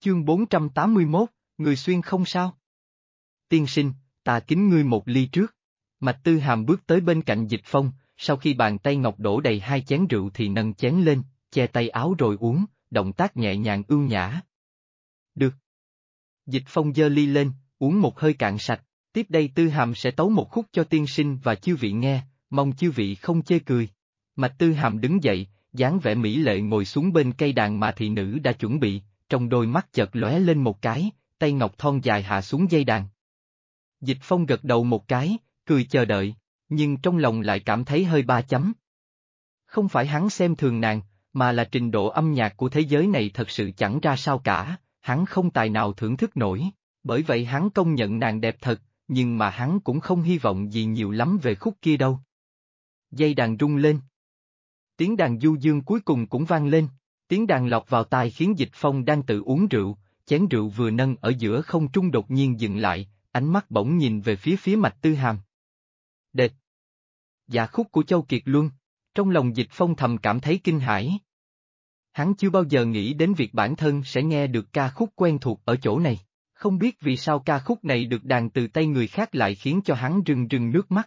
Chương 481, người xuyên không sao? Tiên sinh, ta kính ngươi một ly trước. Mạch Tư Hàm bước tới bên cạnh Dịch Phong, sau khi bàn tay ngọc đổ đầy 2 chén rượu thì nâng chén lên, che tay áo rồi uống, động tác nhẹ nhàng ưu nhã. Được. Dịch Phong giơ ly lên, uống một hơi cạn sạch, tiếp đây Tư Hàm sẽ tấu một khúc cho tiên sinh và chư vị nghe, mong chư vị không chê cười. Mạch Tư Hàm đứng dậy, dáng vẻ mỹ lệ ngồi xuống bên cây đàn mà thị nữ đã chuẩn bị, trong đôi mắt chợt lóe lên một cái, tay ngọc thon dài hạ xuống dây đàn. Dịch Phong gật đầu một cái, cười chờ đợi, nhưng trong lòng lại cảm thấy hơi ba chấm. Không phải hắn xem thường nàng, mà là trình độ âm nhạc của thế giới này thật sự chẳng ra sao cả, hắn không tài nào thưởng thức nổi, bởi vậy hắn công nhận nàng đẹp thật, nhưng mà hắn cũng không hy vọng gì nhiều lắm về khúc kia đâu. Dây đàn rung lên. Tiếng đàn du dương cuối cùng cũng vang lên, tiếng đàn lọt vào tai khiến Dịch Phong đang tự uống rượu, chén rượu vừa nâng ở giữa không trung đột nhiên dừng lại, ánh mắt bỗng nhìn về phía Mạch Tư Hàm. Đệt! Dạ khúc của Châu Kiệt Luân, trong lòng Dịch Phong thầm cảm thấy kinh hãi. Hắn chưa bao giờ nghĩ đến việc bản thân sẽ nghe được ca khúc quen thuộc ở chỗ này, không biết vì sao ca khúc này được đàn từ tay người khác lại khiến cho hắn rưng rưng nước mắt.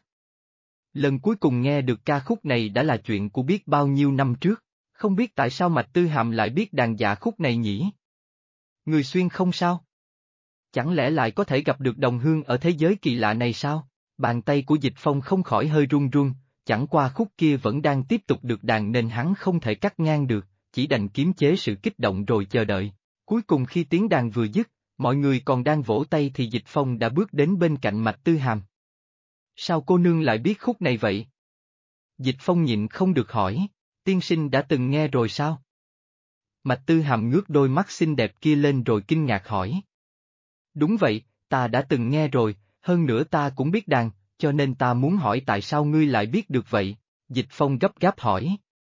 Lần cuối cùng nghe được ca khúc này đã là chuyện của biết bao nhiêu năm trước, không biết tại sao Mạch Tư Hàm lại biết đàn dạ khúc này nhỉ? Người xuyên không sao? Chẳng lẽ lại có thể gặp được đồng hương ở thế giới kỳ lạ này sao? Bàn tay của Dịch Phong không khỏi hơi run run, chẳng qua khúc kia vẫn đang tiếp tục được đàn nên hắn không thể cắt ngang được, chỉ đành kiềm chế sự kích động rồi chờ đợi. Cuối cùng khi tiếng đàn vừa dứt, mọi người còn đang vỗ tay thì Dịch Phong đã bước đến bên cạnh Mạch Tư Hàm. Sao cô nương lại biết khúc này vậy? Dịch Phong nhịn không được hỏi, tiên sinh đã từng nghe rồi sao? Mạch Tư Hàm ngước đôi mắt xinh đẹp kia lên rồi kinh ngạc hỏi. Đúng vậy, ta đã từng nghe rồi, hơn nữa ta cũng biết đàn, cho nên ta muốn hỏi tại sao ngươi lại biết được vậy? Dịch Phong gấp gáp hỏi.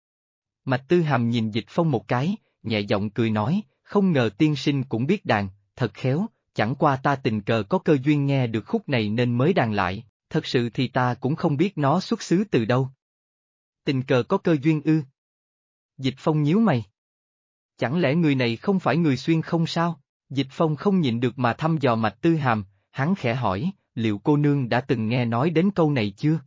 Mạch Tư Hàm nhìn Dịch Phong một cái, nhẹ giọng cười nói, không ngờ tiên sinh cũng biết đàn, thật khéo, chẳng qua ta tình cờ có cơ duyên nghe được khúc này nên mới đàn lại, thật sự thì ta cũng không biết nó xuất xứ từ đâu. Tình cờ có cơ duyên ư? Dịch Phong nhíu mày. Chẳng lẽ người này không phải người xuyên không sao? Dịch Phong không nhịn được mà thăm dò Mạch Tư Hàm, hắn khẽ hỏi, liệu cô nương đã từng nghe nói đến câu này chưa?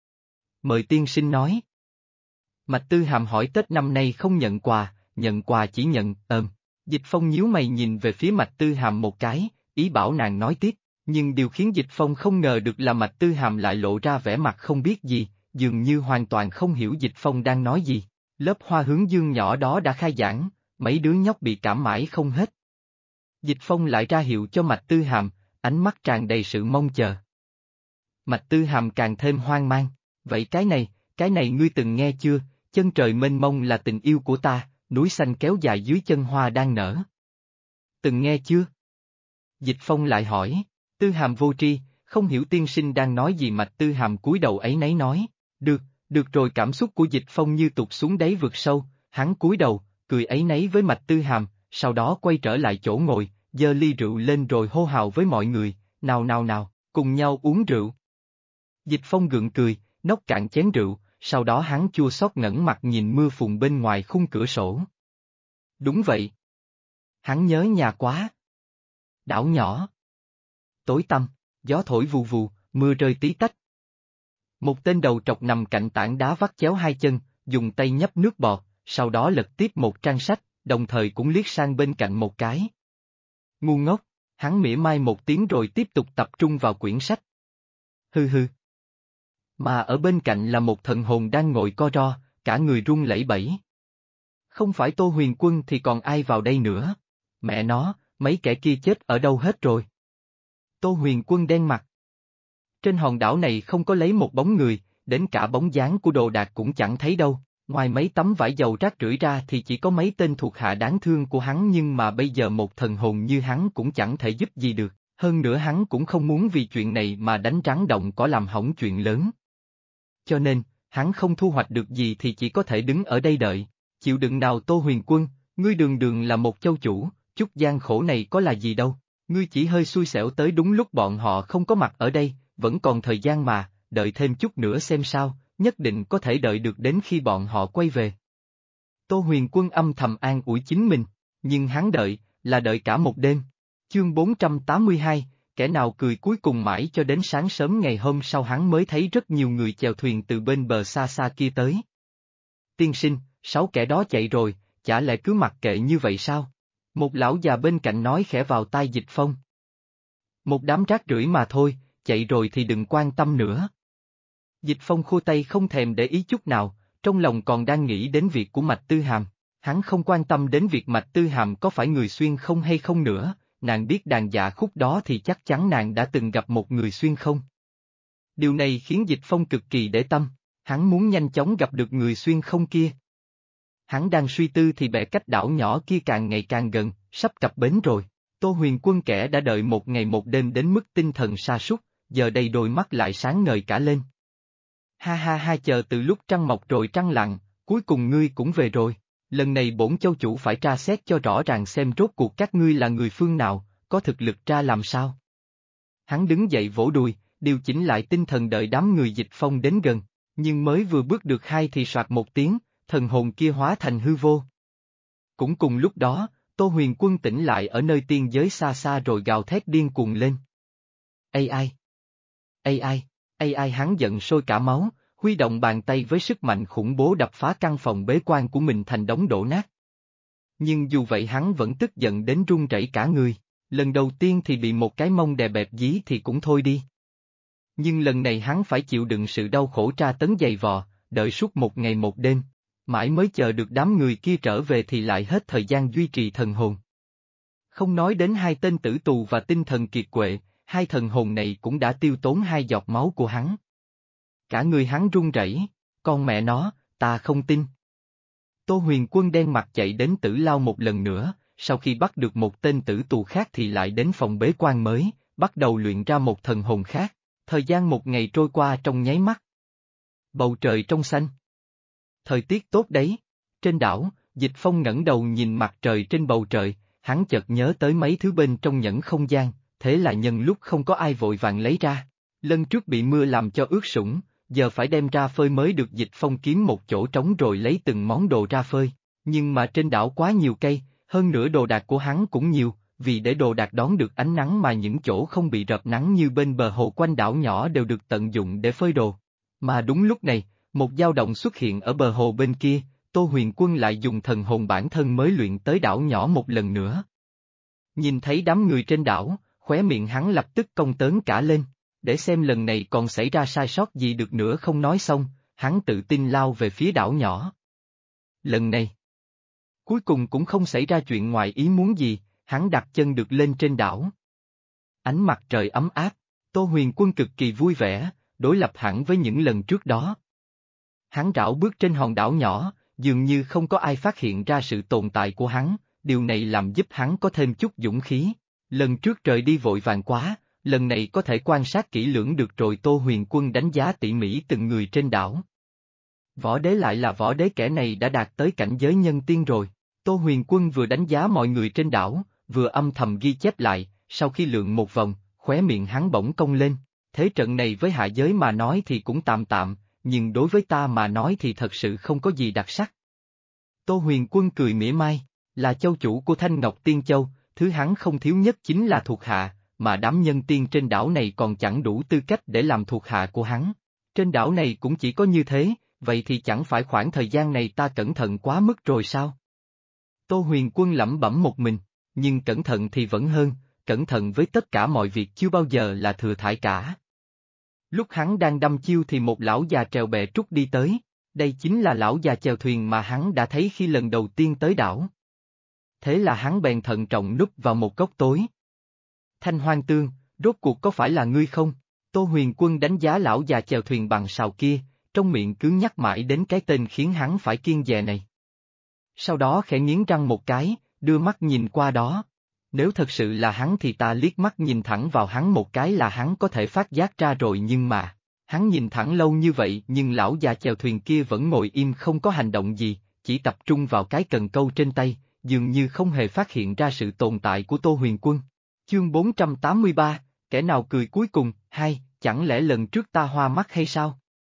Mời tiên sinh nói. Mạch Tư Hàm hỏi Tết năm nay không nhận quà chỉ nhận, Dịch Phong nhíu mày nhìn về phía Mạch Tư Hàm một cái, ý bảo nàng nói tiếp, nhưng điều khiến Dịch Phong không ngờ được là Mạch Tư Hàm lại lộ ra vẻ mặt không biết gì, dường như hoàn toàn không hiểu Dịch Phong đang nói gì. Lớp Hoa Hướng Dương nhỏ đó đã khai giảng, mấy đứa nhóc bị cảm mãi không hết. Dịch Phong lại ra hiệu cho Mạch Tư Hàm, ánh mắt tràn đầy sự mong chờ. Mạch Tư Hàm càng thêm hoang mang, vậy cái này ngươi từng nghe chưa? Chân trời mênh mông là tình yêu của ta, núi xanh kéo dài dưới chân hoa đang nở. Từng nghe chưa? Dịch Phong lại hỏi, Tư Hàm vô tri, không hiểu tiên sinh đang nói gì. Mạch Tư Hàm cúi đầu áy náy nói, được rồi. Cảm xúc của Dịch Phong như tụt xuống đáy vực sâu, hắn cúi đầu, cười áy náy với Mạch Tư Hàm, sau đó quay trở lại chỗ ngồi, giơ ly rượu lên rồi hô hào với mọi người, nào, cùng nhau uống rượu. Dịch Phong gượng cười, nốc cạn chén rượu, sau đó hắn chua xót ngẩng mặt nhìn mưa phùn bên ngoài khung cửa sổ. Đúng vậy. Hắn nhớ nhà quá. Đảo nhỏ. Tối tăm, gió thổi vù vù, mưa rơi tí tách. Một tên đầu trọc nằm cạnh tảng đá vắt chéo hai chân, dùng tay nhấp nước bọt, sau đó lật tiếp một trang sách, đồng thời cũng liếc sang bên cạnh một cái. Ngu ngốc, hắn mỉa mai một tiếng rồi tiếp tục tập trung vào quyển sách. Hừ. Mà ở bên cạnh là một thần hồn đang ngồi co ro, cả người run lẩy bẩy. Không phải Tô Huyền Quân thì còn ai vào đây nữa? Mẹ nó, mấy kẻ kia chết ở đâu hết rồi? Tô Huyền Quân đen mặt. Trên hòn đảo này không có lấy một bóng người, đến cả bóng dáng của đồ đạc cũng chẳng thấy đâu, ngoài mấy tấm vải dầu rác rưởi ra thì chỉ có mấy tên thuộc hạ đáng thương của hắn, nhưng mà bây giờ một thần hồn như hắn cũng chẳng thể giúp gì được, hơn nữa hắn cũng không muốn vì chuyện này mà đánh rắn động cỏ làm hỏng chuyện lớn. Cho nên, hắn không thu hoạch được gì thì chỉ có thể đứng ở đây đợi, chịu đựng nào. Tô Huyền Quân, ngươi đường đường là một châu chủ, chút gian khổ này có là gì đâu, ngươi chỉ hơi xui xẻo tới đúng lúc bọn họ không có mặt ở đây, vẫn còn thời gian mà, đợi thêm chút nữa xem sao, nhất định có thể đợi được đến khi bọn họ quay về. Tô Huyền Quân âm thầm an ủi chính mình, nhưng hắn đợi, là đợi cả một đêm. Chương 482, kẻ nào cười cuối cùng mãi cho đến sáng sớm ngày hôm sau hắn mới thấy rất nhiều người chèo thuyền từ bên bờ xa xa kia tới. Tiên sinh, 6 kẻ đó chạy rồi, chả lẽ cứ mặc kệ như vậy sao? Một lão già bên cạnh nói khẽ vào tai Dịch Phong. Một đám rác rưởi mà thôi, chạy rồi thì đừng quan tâm nữa. Dịch Phong khua tay không thèm để ý chút nào, trong lòng còn đang nghĩ đến việc của Mạch Tư Hàm. Hắn không quan tâm đến việc Mạch Tư Hàm có phải người xuyên không hay không nữa, nàng biết đàn dạ khúc đó thì chắc chắn nàng đã từng gặp một người xuyên không. Điều này khiến Dịch Phong cực kỳ để tâm, hắn muốn nhanh chóng gặp được người xuyên không kia. Hắn đang suy tư thì bè cách đảo nhỏ kia càng ngày càng gần, sắp cập bến rồi. Tô Huyền Quân kẻ đã đợi một ngày một đêm đến mức tinh thần sa sút, giờ đây đôi mắt lại sáng ngời cả lên. Ha ha ha, chờ từ lúc trăng mọc rồi trăng lặn, cuối cùng ngươi cũng về rồi. Lần này bổn châu chủ phải tra xét cho rõ ràng xem rốt cuộc các ngươi là người phương nào, có thực lực tra làm sao. Hắn đứng dậy vỗ đùi, điều chỉnh lại tinh thần đợi đám người Dịch Phong đến gần, nhưng mới vừa bước được hai thì soạt một tiếng, thần hồn kia hóa thành hư vô. Cũng cùng lúc đó, Tô Huyền Quân tỉnh lại ở nơi tiên giới xa xa rồi gào thét điên cuồng lên. AI! AI! AI! Hắn giận sôi cả máu, huy động bàn tay với sức mạnh khủng bố đập phá căn phòng bế quan của mình thành đống đổ nát. Nhưng dù vậy hắn vẫn tức giận đến run rẩy cả người, lần đầu tiên thì bị một cái mông đè bẹp dí thì cũng thôi đi. Nhưng lần này hắn phải chịu đựng sự đau khổ tra tấn dày vò, đợi suốt một ngày một đêm, mãi mới chờ được đám người kia trở về thì lại hết thời gian duy trì thần hồn. Không nói đến hai tên tử tù và tinh thần kiệt quệ, hai thần hồn này cũng đã tiêu tốn 2 giọt máu của hắn. Cả người hắn run rẩy, con mẹ nó, ta không tin. Tô Huyền Quân đen mặt chạy đến Tử Lao một lần nữa, sau khi bắt được một tên tử tù khác thì lại đến phòng bế quan mới, bắt đầu luyện ra một thần hồn khác, thời gian một ngày trôi qua trong nháy mắt. Bầu trời trong xanh. Thời tiết tốt đấy. Trên đảo, Dịch Phong ngẩng đầu nhìn mặt trời trên bầu trời, hắn chợt nhớ tới mấy thứ bên trong nhẫn không gian, thế là nhân lúc không có ai vội vàng lấy ra. Lần trước bị mưa làm cho ướt sũng, giờ phải đem ra phơi mới được. Dịch Phong kiếm một chỗ trống rồi lấy từng món đồ ra phơi. Nhưng mà trên đảo quá nhiều cây, hơn nữa đồ đạc của hắn cũng nhiều, vì để đồ đạc đón được ánh nắng mà những chỗ không bị rợp nắng như bên bờ hồ quanh đảo nhỏ đều được tận dụng để phơi đồ. Mà đúng lúc này, một dao động xuất hiện ở bờ hồ bên kia, Tô Huyền Quân lại dùng thần hồn bản thân mới luyện tới đảo nhỏ một lần nữa. Nhìn thấy đám người trên đảo, khóe miệng hắn lập tức cong tớn cả lên, để xem lần này còn xảy ra sai sót gì được nữa. Không nói xong, hắn tự tin lao về phía đảo nhỏ. Lần này, cuối cùng cũng không xảy ra chuyện ngoài ý muốn gì, hắn đặt chân được lên trên đảo. Ánh mặt trời ấm áp, Tô Huyền Quân cực kỳ vui vẻ, đối lập hẳn với những lần trước đó. Hắn rảo bước trên hòn đảo nhỏ, dường như không có ai phát hiện ra sự tồn tại của hắn, điều này làm giúp hắn có thêm chút dũng khí. Lần trước rời đi vội vàng quá, lần này có thể quan sát kỹ lưỡng được rồi. Tô Huyền Quân đánh giá tỉ mỉ từng người trên đảo. Võ đế lại là võ đế, kẻ này đã đạt tới cảnh giới nhân tiên rồi. Tô Huyền Quân vừa đánh giá mọi người trên đảo, vừa âm thầm ghi chép lại, sau khi lượn một vòng, khóe miệng hắn bỗng cong lên. Thế trận này với hạ giới mà nói thì cũng tạm tạm, nhưng đối với ta mà nói thì thật sự không có gì đặc sắc. Tô Huyền Quân cười mỉa mai, là châu chủ của Thanh Ngọc Tiên Châu, thứ hắn không thiếu nhất chính là thuộc hạ, mà đám nhân tiên trên đảo này còn chẳng đủ tư cách để làm thuộc hạ của hắn. Trên đảo này cũng chỉ có như thế, vậy thì chẳng phải khoảng thời gian này ta cẩn thận quá mức rồi sao? Tô Huyền Quân lẩm bẩm một mình, nhưng cẩn thận thì vẫn hơn, cẩn thận với tất cả mọi việc chưa bao giờ là thừa thãi cả. Lúc hắn đang đăm chiêu thì một lão già trèo bè trúc đi tới, đây chính là lão già chèo thuyền mà hắn đã thấy khi lần đầu tiên tới đảo. Thế là hắn bèn thận trọng núp vào một góc tối. Thanh Hoang Tương, rốt cuộc có phải là ngươi không? Tô Huyền Quân đánh giá lão già chèo thuyền bằng sào kia, trong miệng cứ nhắc mãi đến cái tên khiến hắn phải kiêng dè này. Sau đó khẽ nghiến răng một cái, đưa mắt nhìn qua đó. Nếu thật sự là hắn thì ta liếc mắt nhìn thẳng vào hắn một cái là hắn có thể phát giác ra rồi, nhưng mà, hắn nhìn thẳng lâu như vậy nhưng lão già chèo thuyền kia vẫn ngồi im không có hành động gì, chỉ tập trung vào cái cần câu trên tay, dường như không hề phát hiện ra sự tồn tại của Tô Huyền Quân. Chương 483, kẻ nào cười cuối cùng, hai, chẳng lẽ lần trước ta hoa mắt hay sao?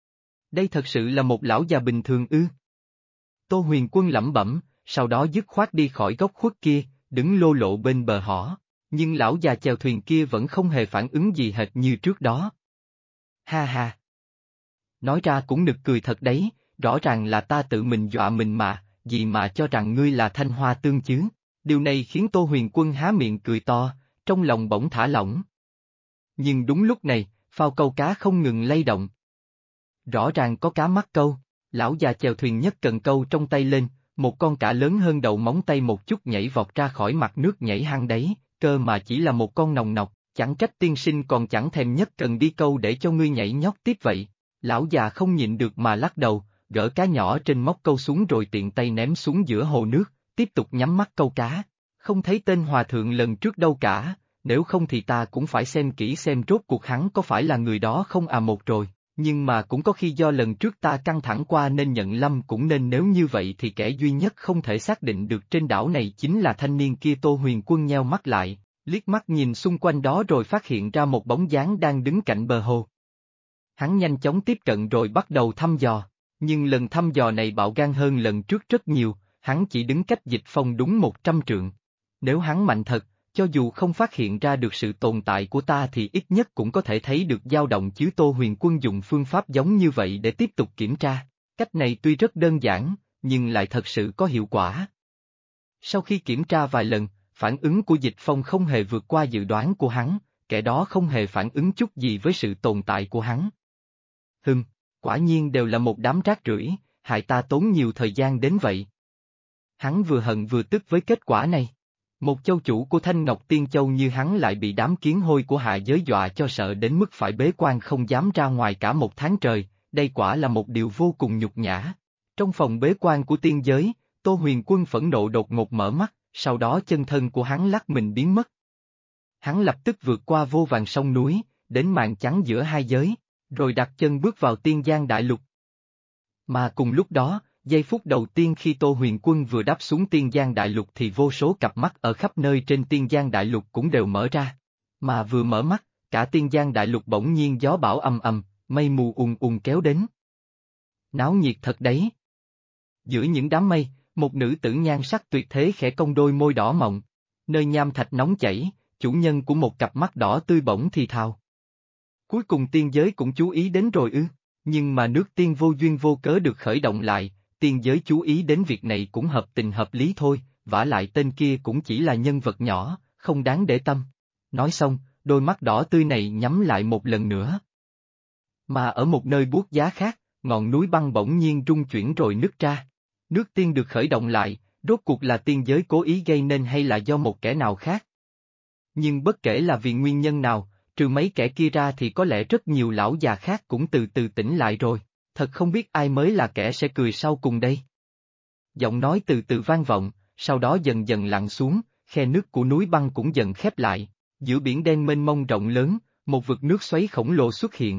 Đây thật sự là một lão già bình thường ư? Tô Huyền Quân lẩm bẩm, sau đó dứt khoát đi khỏi góc khuất kia, đứng lô lộ bên bờ họ, nhưng lão già chèo thuyền kia vẫn không hề phản ứng gì hệt như trước đó. Ha ha! Nói ra cũng nực cười thật đấy, rõ ràng là ta tự mình dọa mình mà, gì mà cho rằng ngươi là Thanh Hoa Tương chứ. Điều này khiến Tô Huyền Quân há miệng cười to, trong lòng bỗng thả lỏng. Nhưng đúng lúc này, phao câu cá không ngừng lay động. Rõ ràng có cá mắc câu, lão già chèo thuyền nhấc cần câu trong tay lên, một con cá lớn hơn đầu móng tay một chút nhảy vọt ra khỏi mặt nước nhảy hăng đấy, cơ mà chỉ là một con nòng nọc, chẳng trách tiên sinh còn chẳng thèm nhấc cần đi câu để cho ngươi nhảy nhót tiếp vậy. Lão già không nhịn được mà lắc đầu, gỡ cá nhỏ trên móc câu xuống rồi tiện tay ném xuống giữa hồ nước, tiếp tục nhắm mắt câu cá. Không thấy tên hòa thượng lần trước đâu cả, nếu không thì ta cũng phải xem kỹ xem rốt cuộc hắn có phải là người đó không à một rồi, nhưng mà cũng có khi do lần trước ta căng thẳng qua nên nhận lầm cũng nên nếu như vậy thì kẻ duy nhất không thể xác định được trên đảo này chính là thanh niên kia. Tô Huyền Quân nheo mắt lại, liếc mắt nhìn xung quanh đó rồi phát hiện ra một bóng dáng đang đứng cạnh bờ hồ. Hắn nhanh chóng tiếp cận rồi bắt đầu thăm dò, nhưng lần thăm dò này bạo gan hơn lần trước rất nhiều, hắn chỉ đứng cách Dịch Phong đúng 100 trượng. Nếu hắn mạnh thật, cho dù không phát hiện ra được sự tồn tại của ta thì ít nhất cũng có thể thấy được dao động chứ. Tô Huyền Quân dùng phương pháp giống như vậy để tiếp tục kiểm tra, cách này tuy rất đơn giản, nhưng lại thật sự có hiệu quả. Sau khi kiểm tra vài lần, phản ứng của Dịch Phong không hề vượt qua dự đoán của hắn, kẻ đó không hề phản ứng chút gì với sự tồn tại của hắn. Quả nhiên đều là một đám rác rưởi, hại ta tốn nhiều thời gian đến vậy. Hắn vừa hận vừa tức với kết quả này. Một châu chủ của Thanh Ngọc Tiên Châu như hắn lại bị đám kiến hôi của hạ giới dọa cho sợ đến mức phải bế quan không dám ra ngoài cả một tháng trời, đây quả là một điều vô cùng nhục nhã. Trong phòng bế quan của tiên giới, Tô Huyền Quân phẫn nộ đột ngột mở mắt, sau đó chân thân của hắn lắc mình biến mất. Hắn lập tức vượt qua vô vàn sông núi, đến màn trắng giữa hai giới, rồi đặt chân bước vào Tiên Giang Đại Lục. Mà cùng lúc đó, giây phút đầu tiên khi Tô Huyền Quân vừa đáp xuống Tiên Giang Đại Lục thì vô số cặp mắt ở khắp nơi trên Tiên Giang Đại Lục cũng đều mở ra. Mà vừa mở mắt, cả Tiên Giang Đại Lục bỗng nhiên gió bão ầm ầm, mây mù ùn ùn kéo đến. Náo nhiệt thật đấy. Giữa những đám mây, một nữ tử nhan sắc tuyệt thế khẽ cong đôi môi đỏ mọng. Nơi nham thạch nóng chảy, chủ nhân của một cặp mắt đỏ tươi bỗng thì thào. Cuối cùng tiên giới cũng chú ý đến rồi ư, nhưng mà nước tiên vô duyên vô cớ được khởi động lại, tiên giới chú ý đến việc này cũng hợp tình hợp lý thôi, vả lại tên kia cũng chỉ là nhân vật nhỏ, không đáng để tâm. Nói xong, đôi mắt đỏ tươi này nhắm lại một lần nữa. Mà ở một nơi buốt giá khác, ngọn núi băng bỗng nhiên rung chuyển rồi nứt ra. Nước tiên được khởi động lại, rốt cuộc là tiên giới cố ý gây nên hay là do một kẻ nào khác. Nhưng bất kể là vì nguyên nhân nào, trừ mấy kẻ kia ra thì có lẽ rất nhiều lão già khác cũng từ từ tỉnh lại rồi, thật không biết ai mới là kẻ sẽ cười sau cùng đây. Giọng nói từ từ vang vọng, sau đó dần dần lặn xuống, khe nước của núi băng cũng dần khép lại, giữa biển đen mênh mông rộng lớn, một vực nước xoáy khổng lồ xuất hiện.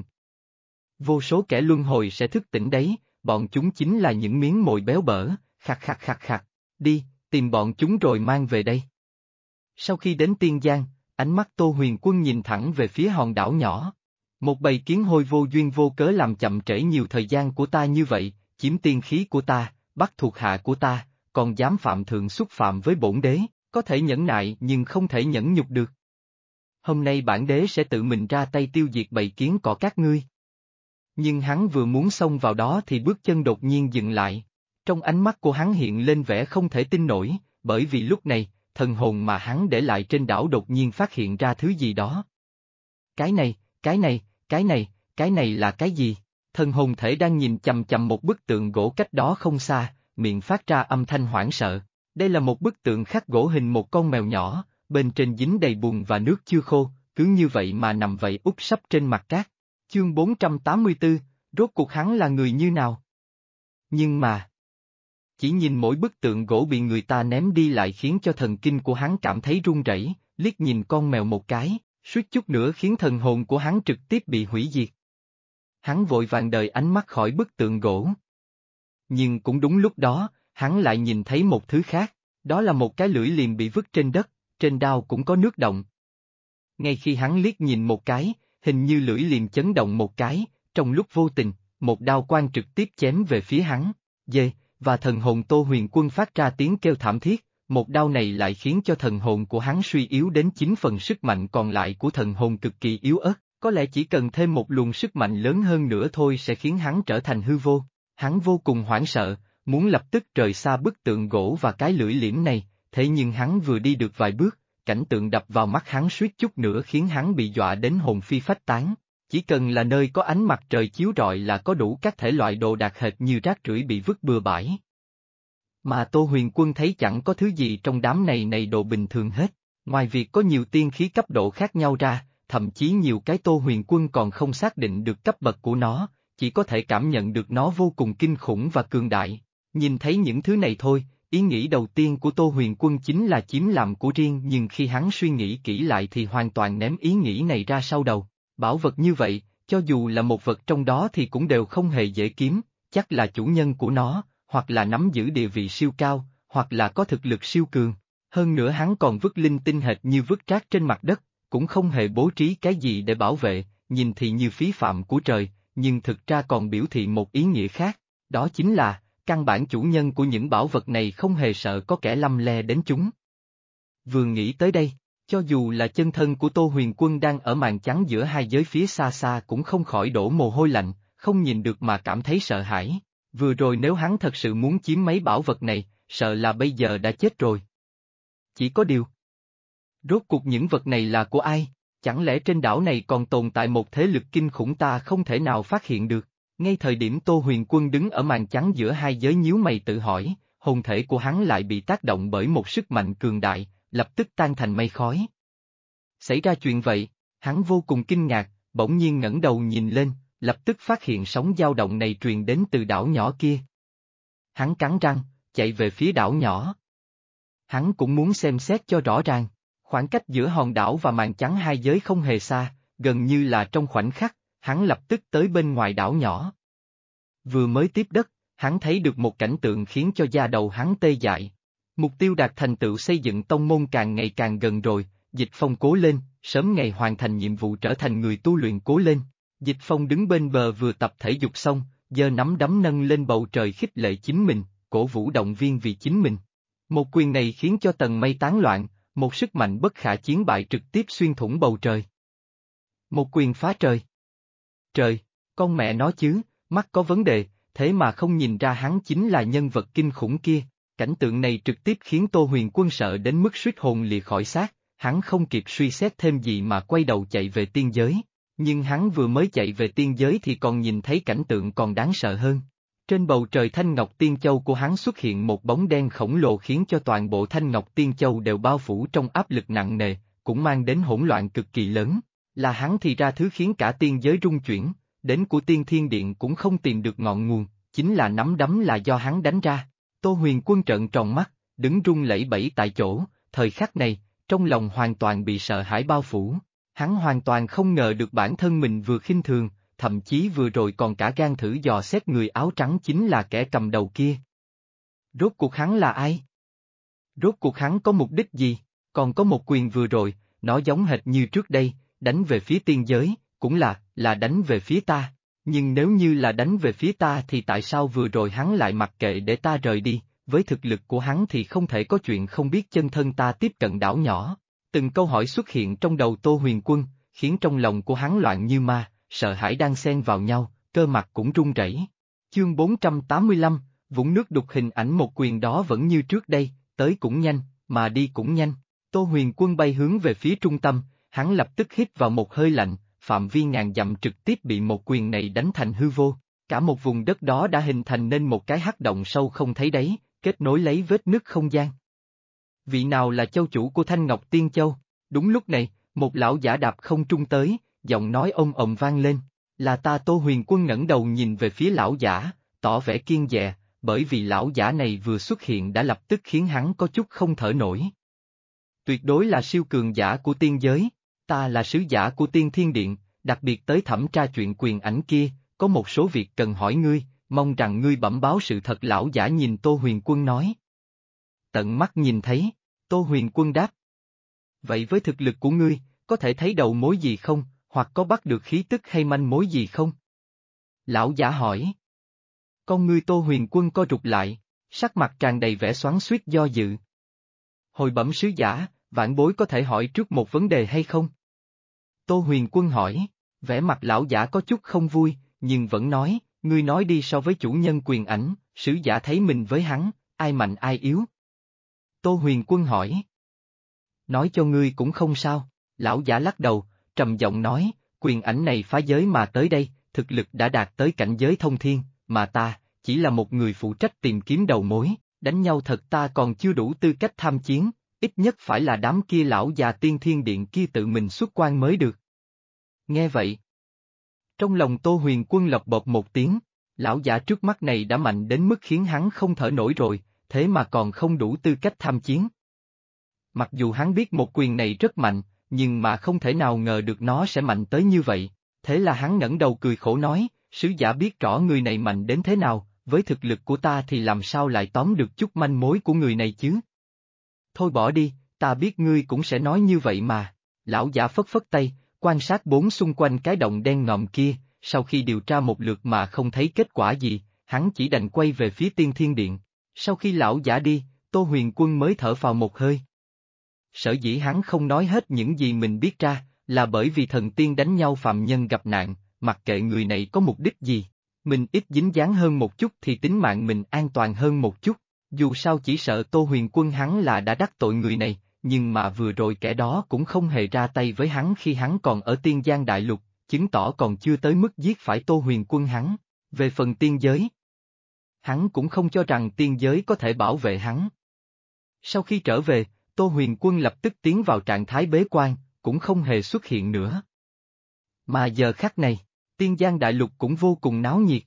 Vô số kẻ luân hồi sẽ thức tỉnh đấy, bọn chúng chính là những miếng mồi béo bở, khạc khạc khạc khạc, đi, tìm bọn chúng rồi mang về đây. Sau khi đến Tiên Giang, ánh mắt Tô Huyền Quân nhìn thẳng về phía hòn đảo nhỏ. Một bầy kiến hôi vô duyên vô cớ làm chậm trễ nhiều thời gian của ta như vậy, chiếm tiên khí của ta, bắt thuộc hạ của ta, còn dám phạm thượng xúc phạm với bổn đế, có thể nhẫn nại nhưng không thể nhẫn nhục được. Hôm nay bản đế sẽ tự mình ra tay tiêu diệt bầy kiến cỏ các ngươi. Nhưng hắn vừa muốn xông vào đó thì bước chân đột nhiên dừng lại. Trong ánh mắt của hắn hiện lên vẻ không thể tin nổi, bởi vì lúc này, thần hồn mà hắn để lại trên đảo đột nhiên phát hiện ra thứ gì đó. Cái này, cái này, cái này, cái này là cái gì? Thần hồn thể đang nhìn chằm chằm một bức tượng gỗ cách đó không xa, miệng phát ra âm thanh hoảng sợ. Đây là một bức tượng khắc gỗ hình một con mèo nhỏ, bên trên dính đầy bùn và nước chưa khô, cứ như vậy mà nằm vậy úp sấp trên mặt cát. Chương 484, rốt cuộc hắn là người như nào? Nhưng mà, chỉ nhìn mỗi bức tượng gỗ bị người ta ném đi lại khiến cho thần kinh của hắn cảm thấy run rẩy, liếc nhìn con mèo một cái, suýt chút nữa khiến thần hồn của hắn trực tiếp bị hủy diệt. Hắn vội vàng rời ánh mắt khỏi bức tượng gỗ. Nhưng cũng đúng lúc đó, hắn lại nhìn thấy một thứ khác, đó là một cái lưỡi liềm bị vứt trên đất, trên đao cũng có nước động. Ngay khi hắn liếc nhìn một cái, hình như lưỡi liềm chấn động một cái, trong lúc vô tình, một đao quang trực tiếp chém về phía hắn, và thần hồn Tô Huyền Quân phát ra tiếng kêu thảm thiết, một đao này lại khiến cho thần hồn của hắn suy yếu đến 9 phần sức mạnh còn lại của thần hồn cực kỳ yếu ớt, có lẽ chỉ cần thêm một luồng sức mạnh lớn hơn nữa thôi sẽ khiến hắn trở thành hư vô. Hắn vô cùng hoảng sợ, muốn lập tức rời xa bức tượng gỗ và cái lưỡi liềm này, thế nhưng hắn vừa đi được vài bước, cảnh tượng đập vào mắt hắn suýt chút nữa khiến hắn bị dọa đến hồn phi phách tán. Chỉ cần là nơi có ánh mặt trời chiếu rọi là có đủ các thể loại đồ đạc hệt như rác rưởi bị vứt bừa bãi. Mà Tô Huyền Quân thấy chẳng có thứ gì trong đám này đồ bình thường hết, ngoài việc có nhiều tiên khí cấp độ khác nhau ra, thậm chí nhiều cái Tô Huyền Quân còn không xác định được cấp bậc của nó, chỉ có thể cảm nhận được nó vô cùng kinh khủng và cường đại. Nhìn thấy những thứ này thôi, ý nghĩ đầu tiên của Tô Huyền Quân chính là chiếm làm của riêng, nhưng khi hắn suy nghĩ kỹ lại thì hoàn toàn ném ý nghĩ này ra sau đầu. Bảo vật như vậy, cho dù là một vật trong đó thì cũng đều không hề dễ kiếm, chắc là chủ nhân của nó, hoặc là nắm giữ địa vị siêu cao, hoặc là có thực lực siêu cường. Hơn nữa hắn còn vứt linh tinh hệt như vứt rác trên mặt đất, cũng không hề bố trí cái gì để bảo vệ, nhìn thì như phí phạm của trời, nhưng thực ra còn biểu thị một ý nghĩa khác, đó chính là, căn bản chủ nhân của những bảo vật này không hề sợ có kẻ lăm le đến chúng. Vừa nghĩ tới đây, cho dù là chân thân của Tô Huyền Quân đang ở màn trắng giữa hai giới phía xa xa cũng không khỏi đổ mồ hôi lạnh, không nhìn được mà cảm thấy sợ hãi. Vừa rồi nếu hắn thật sự muốn chiếm mấy bảo vật này, sợ là bây giờ đã chết rồi. Chỉ có điều, rốt cuộc những vật này là của ai? Chẳng lẽ trên đảo này còn tồn tại một thế lực kinh khủng ta không thể nào phát hiện được? Ngay thời điểm Tô Huyền Quân đứng ở màn trắng giữa hai giới nhíu mày tự hỏi, hồn thể của hắn lại bị tác động bởi một sức mạnh cường đại, lập tức tan thành mây khói. Xảy ra chuyện vậy, hắn vô cùng kinh ngạc, bỗng nhiên ngẩng đầu nhìn lên, lập tức phát hiện sóng dao động này truyền đến từ đảo nhỏ kia. Hắn cắn răng, chạy về phía đảo nhỏ. Hắn cũng muốn xem xét cho rõ ràng, khoảng cách giữa hòn đảo và màn trắng hai giới không hề xa, gần như là trong khoảnh khắc, hắn lập tức tới bên ngoài đảo nhỏ. Vừa mới tiếp đất, hắn thấy được một cảnh tượng khiến cho da đầu hắn tê dại. Mục tiêu đạt thành tựu xây dựng tông môn càng ngày càng gần rồi, Dịch Phong cố lên, sớm ngày hoàn thành nhiệm vụ trở thành người tu luyện cố lên. Dịch Phong đứng bên bờ vừa tập thể dục xong, giơ nắm đấm nâng lên bầu trời khích lệ chính mình, cổ vũ động viên vì chính mình. Một quyền này khiến cho tầng mây tán loạn, một sức mạnh bất khả chiến bại trực tiếp xuyên thủng bầu trời. Một quyền phá trời. Trời, con mẹ nó chứ, mắt có vấn đề, thế mà không nhìn ra hắn chính là nhân vật kinh khủng kia. Cảnh tượng này trực tiếp khiến Tô Huyền Quân sợ đến mức suýt hồn lìa khỏi xác, hắn không kịp suy xét thêm gì mà quay đầu chạy về tiên giới. Nhưng hắn vừa mới chạy về tiên giới thì còn nhìn thấy cảnh tượng còn đáng sợ hơn. Trên bầu trời Thanh Ngọc Tiên Châu của hắn xuất hiện một bóng đen khổng lồ khiến cho toàn bộ Thanh Ngọc Tiên Châu đều bao phủ trong áp lực nặng nề, cũng mang đến hỗn loạn cực kỳ lớn. Là hắn thì ra thứ khiến cả tiên giới rung chuyển, đến của Tiên Thiên Điện cũng không tìm được ngọn nguồn, chính là nắm đấm là do hắn đánh ra. Tô Huyền Quân trợn tròn mắt, đứng run lẩy bẩy tại chỗ, thời khắc này, trong lòng hoàn toàn bị sợ hãi bao phủ. Hắn hoàn toàn không ngờ được bản thân mình vừa khinh thường, thậm chí vừa rồi còn cả gan thử dò xét người áo trắng chính là kẻ cầm đầu kia. Rốt cuộc hắn là ai? Rốt cuộc hắn có mục đích gì? Còn có một quyền vừa rồi, nó giống hệt như trước đây, đánh về phía tiên giới, cũng là đánh về phía ta. Nhưng nếu như là đánh về phía ta thì tại sao vừa rồi hắn lại mặc kệ để ta rời đi, với thực lực của hắn thì không thể có chuyện không biết chân thân ta tiếp cận đảo nhỏ. Từng câu hỏi xuất hiện trong đầu Tô Huyền Quân, khiến trong lòng của hắn loạn như ma, sợ hãi đang xen vào nhau, cơ mặt cũng run rẩy. Chương 485, vũng nước đục hình ảnh một quyền đó vẫn như trước đây, tới cũng nhanh, mà đi cũng nhanh. Tô Huyền Quân bay hướng về phía trung tâm, hắn lập tức hít vào một hơi lạnh, phạm vi ngàn dặm trực tiếp bị một quyền này đánh thành hư vô. Cả một vùng đất đó đã hình thành nên một cái hắc động sâu không thấy đáy, kết nối lấy vết nứt không gian. Vị nào là châu chủ của Thanh Ngọc Tiên Châu? Đúng lúc này, một lão giả đạp không trung tới, giọng nói ôm ầm vang lên. Là ta. Tô Huyền Quân ngẩng đầu nhìn về phía lão giả, tỏ vẻ kiêng dè, bởi vì lão giả này vừa xuất hiện đã lập tức khiến hắn có chút không thở nổi. Tuyệt đối là siêu cường giả của tiên giới, ta là sứ giả của Tiên Thiên Điện, đặc biệt tới thẩm tra chuyện quyền ảnh kia, có một số việc cần hỏi ngươi, mong rằng ngươi bẩm báo sự thật. Lão giả nhìn Tô Huyền Quân nói. Tận mắt nhìn thấy, Tô Huyền Quân đáp. Vậy với thực lực của ngươi, có thể thấy đầu mối gì không, hoặc có bắt được khí tức hay manh mối gì không? Lão giả hỏi. Con ngươi Tô Huyền Quân co rụt lại, sắc mặt tràn đầy vẻ xoắn xuýt do dự. Hồi bẩm sứ giả, vãn bối có thể hỏi trước một vấn đề hay không? Tô Huyền Quân hỏi, vẻ mặt lão giả có chút không vui, nhưng vẫn nói, ngươi nói đi. So với chủ nhân quyền ảnh, sứ giả thấy mình với hắn, ai mạnh ai yếu? Tô Huyền Quân hỏi. Nói cho ngươi cũng không sao, lão giả lắc đầu, trầm giọng nói, quyền ảnh này phá giới mà tới đây, thực lực đã đạt tới cảnh giới thông thiên, mà ta, chỉ là một người phụ trách tìm kiếm đầu mối, đánh nhau thật ta còn chưa đủ tư cách tham chiến, ít nhất phải là đám kia lão già tiên thiên điện kia tự mình xuất quan mới được. Nghe vậy, trong lòng Tô Huyền Quân lộc bột một tiếng, lão giả trước mắt này đã mạnh đến mức khiến hắn không thở nổi rồi, thế mà còn không đủ tư cách tham chiến. Mặc dù hắn biết một quyền này rất mạnh, nhưng mà không thể nào ngờ được nó sẽ mạnh tới như vậy, thế là hắn ngẩng đầu cười khổ nói, sứ giả biết rõ người này mạnh đến thế nào, với thực lực của ta thì làm sao lại tóm được chút manh mối của người này chứ? Thôi bỏ đi, ta biết ngươi cũng sẽ nói như vậy mà. Lão giả phất phất tay, quan sát bốn xung quanh cái động đen ngòm kia, sau khi điều tra một lượt mà không thấy kết quả gì, hắn chỉ đành quay về phía Tiên Thiên Điện. Sau khi lão giả đi, Tô Huyền Quân mới thở phào một hơi. Sở dĩ hắn không nói hết những gì mình biết ra, là bởi vì thần tiên đánh nhau phạm nhân gặp nạn, mặc kệ người này có mục đích gì, mình ít dính dáng hơn một chút thì tính mạng mình an toàn hơn một chút. Dù sao chỉ sợ Tô Huyền Quân hắn là đã đắc tội người này, nhưng mà vừa rồi kẻ đó cũng không hề ra tay với hắn khi hắn còn ở Tiên Giang Đại Lục, chứng tỏ còn chưa tới mức giết phải Tô Huyền Quân hắn. Về phần tiên giới, hắn cũng không cho rằng tiên giới có thể bảo vệ hắn. Sau khi trở về, Tô Huyền Quân lập tức tiến vào trạng thái bế quan, cũng không hề xuất hiện nữa. Mà giờ khắc này, Tiên Giang Đại Lục cũng vô cùng náo nhiệt.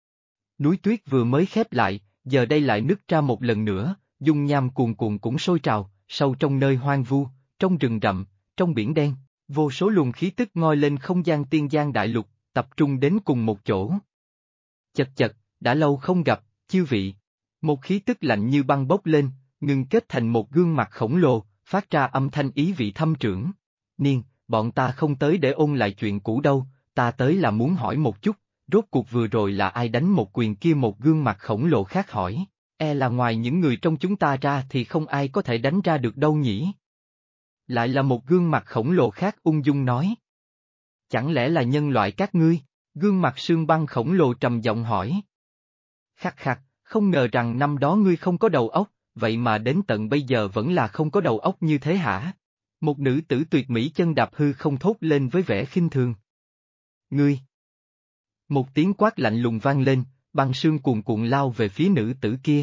Núi tuyết vừa mới khép lại, giờ đây lại nứt ra một lần nữa, dung nham cuồn cuộn cũng sôi trào, sâu trong nơi hoang vu, trong rừng rậm, trong biển đen, vô số luồng khí tức ngoi lên không gian Tiên Giang Đại Lục, tập trung đến cùng một chỗ. Chật chật, đã lâu không gặp, chư vị. Một khí tức lạnh như băng bốc lên, ngưng kết thành một gương mặt khổng lồ, phát ra âm thanh ý vị thâm trưởng. Niên, bọn ta không tới để ôn lại chuyện cũ đâu, ta tới là muốn hỏi một chút, rốt cuộc vừa rồi là ai đánh một quyền kia? Một gương mặt khổng lồ khác hỏi, là ngoài những người trong chúng ta ra thì không ai có thể đánh ra được đâu nhỉ? Lại là một gương mặt khổng lồ khác ung dung nói. Chẳng lẽ là nhân loại các ngươi? Gương mặt sương băng khổng lồ trầm giọng hỏi. Khắc khắc, không ngờ rằng năm đó ngươi không có đầu óc, vậy mà đến tận bây giờ vẫn là không có đầu óc như thế hả? Một nữ tử tuyệt mỹ chân đạp hư không thốt lên với vẻ khinh thường. Ngươi! Một tiếng quát lạnh lùng vang lên, băng sương cuồn cuộn lao về phía nữ tử kia.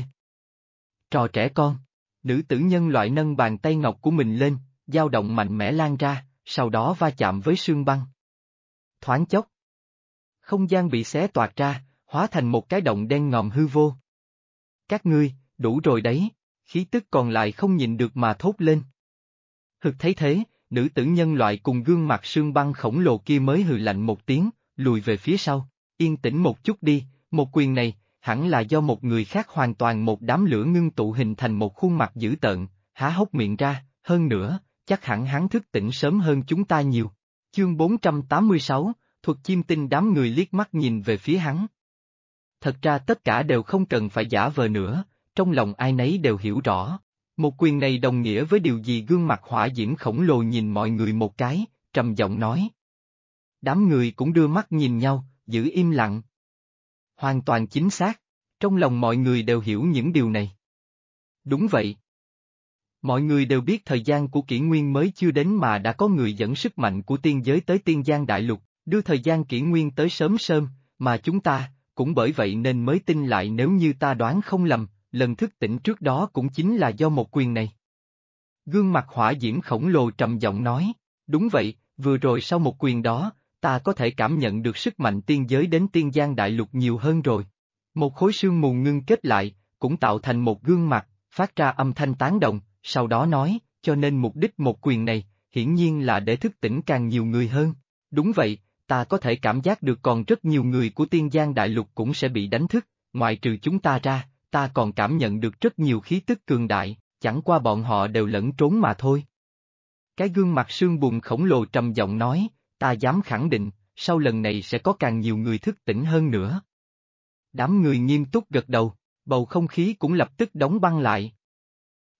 Trò trẻ con, nữ tử nhân loại nâng bàn tay ngọc của mình lên, dao động mạnh mẽ lan ra, sau đó va chạm với sương băng. Thoáng chốc, không gian bị xé toạc ra, hóa thành một cái động đen ngòm hư vô. Các ngươi, đủ rồi đấy, khí tức còn lại không nhịn được mà thốt lên. Hực thấy thế, nữ tử nhân loại cùng gương mặt sương băng khổng lồ kia mới hừ lạnh một tiếng, lùi về phía sau, yên tĩnh một chút đi, một quyền này, hẳn là do một người khác hoàn toàn một đám lửa ngưng tụ hình thành một khuôn mặt dữ tợn, há hốc miệng ra, hơn nữa, chắc hẳn hắn thức tỉnh sớm hơn chúng ta nhiều. Chương 486, thuật chiêm tinh. Đám người liếc mắt nhìn về phía hắn. Thật ra tất cả đều không cần phải giả vờ nữa, trong lòng ai nấy đều hiểu rõ. Một quyền này đồng nghĩa với điều gì? Gương mặt hỏa diễm khổng lồ nhìn mọi người một cái, trầm giọng nói. Đám người cũng đưa mắt nhìn nhau, giữ im lặng. Hoàn toàn chính xác, trong lòng mọi người đều hiểu những điều này. Đúng vậy. Mọi người đều biết thời gian của kỷ nguyên mới chưa đến mà đã có người dẫn sức mạnh của tiên giới tới Tiên Giang Đại Lục, đưa thời gian kỷ nguyên tới sớm sớm, mà chúng ta, cũng bởi vậy nên mới tin lại. Nếu như ta đoán không lầm, lần thức tỉnh trước đó cũng chính là do một quyền này. Gương mặt hỏa diễm khổng lồ trầm giọng nói, đúng vậy, vừa rồi sau một quyền đó, ta có thể cảm nhận được sức mạnh tiên giới đến Tiên Giang Đại Lục nhiều hơn rồi. Một khối sương mù ngưng kết lại, cũng tạo thành một gương mặt, phát ra âm thanh tán đồng, sau đó nói, cho nên mục đích một quyền này, hiển nhiên là để thức tỉnh càng nhiều người hơn. Đúng vậy, ta có thể cảm giác được còn rất nhiều người của Tiên Giang Đại Lục cũng sẽ bị đánh thức, ngoại trừ chúng ta ra, ta còn cảm nhận được rất nhiều khí tức cường đại, chẳng qua bọn họ đều lẫn trốn mà thôi. Cái gương mặt sương bùn khổng lồ trầm giọng nói, ta dám khẳng định, sau lần này sẽ có càng nhiều người thức tỉnh hơn nữa. Đám người nghiêm túc gật đầu, bầu không khí cũng lập tức đóng băng lại.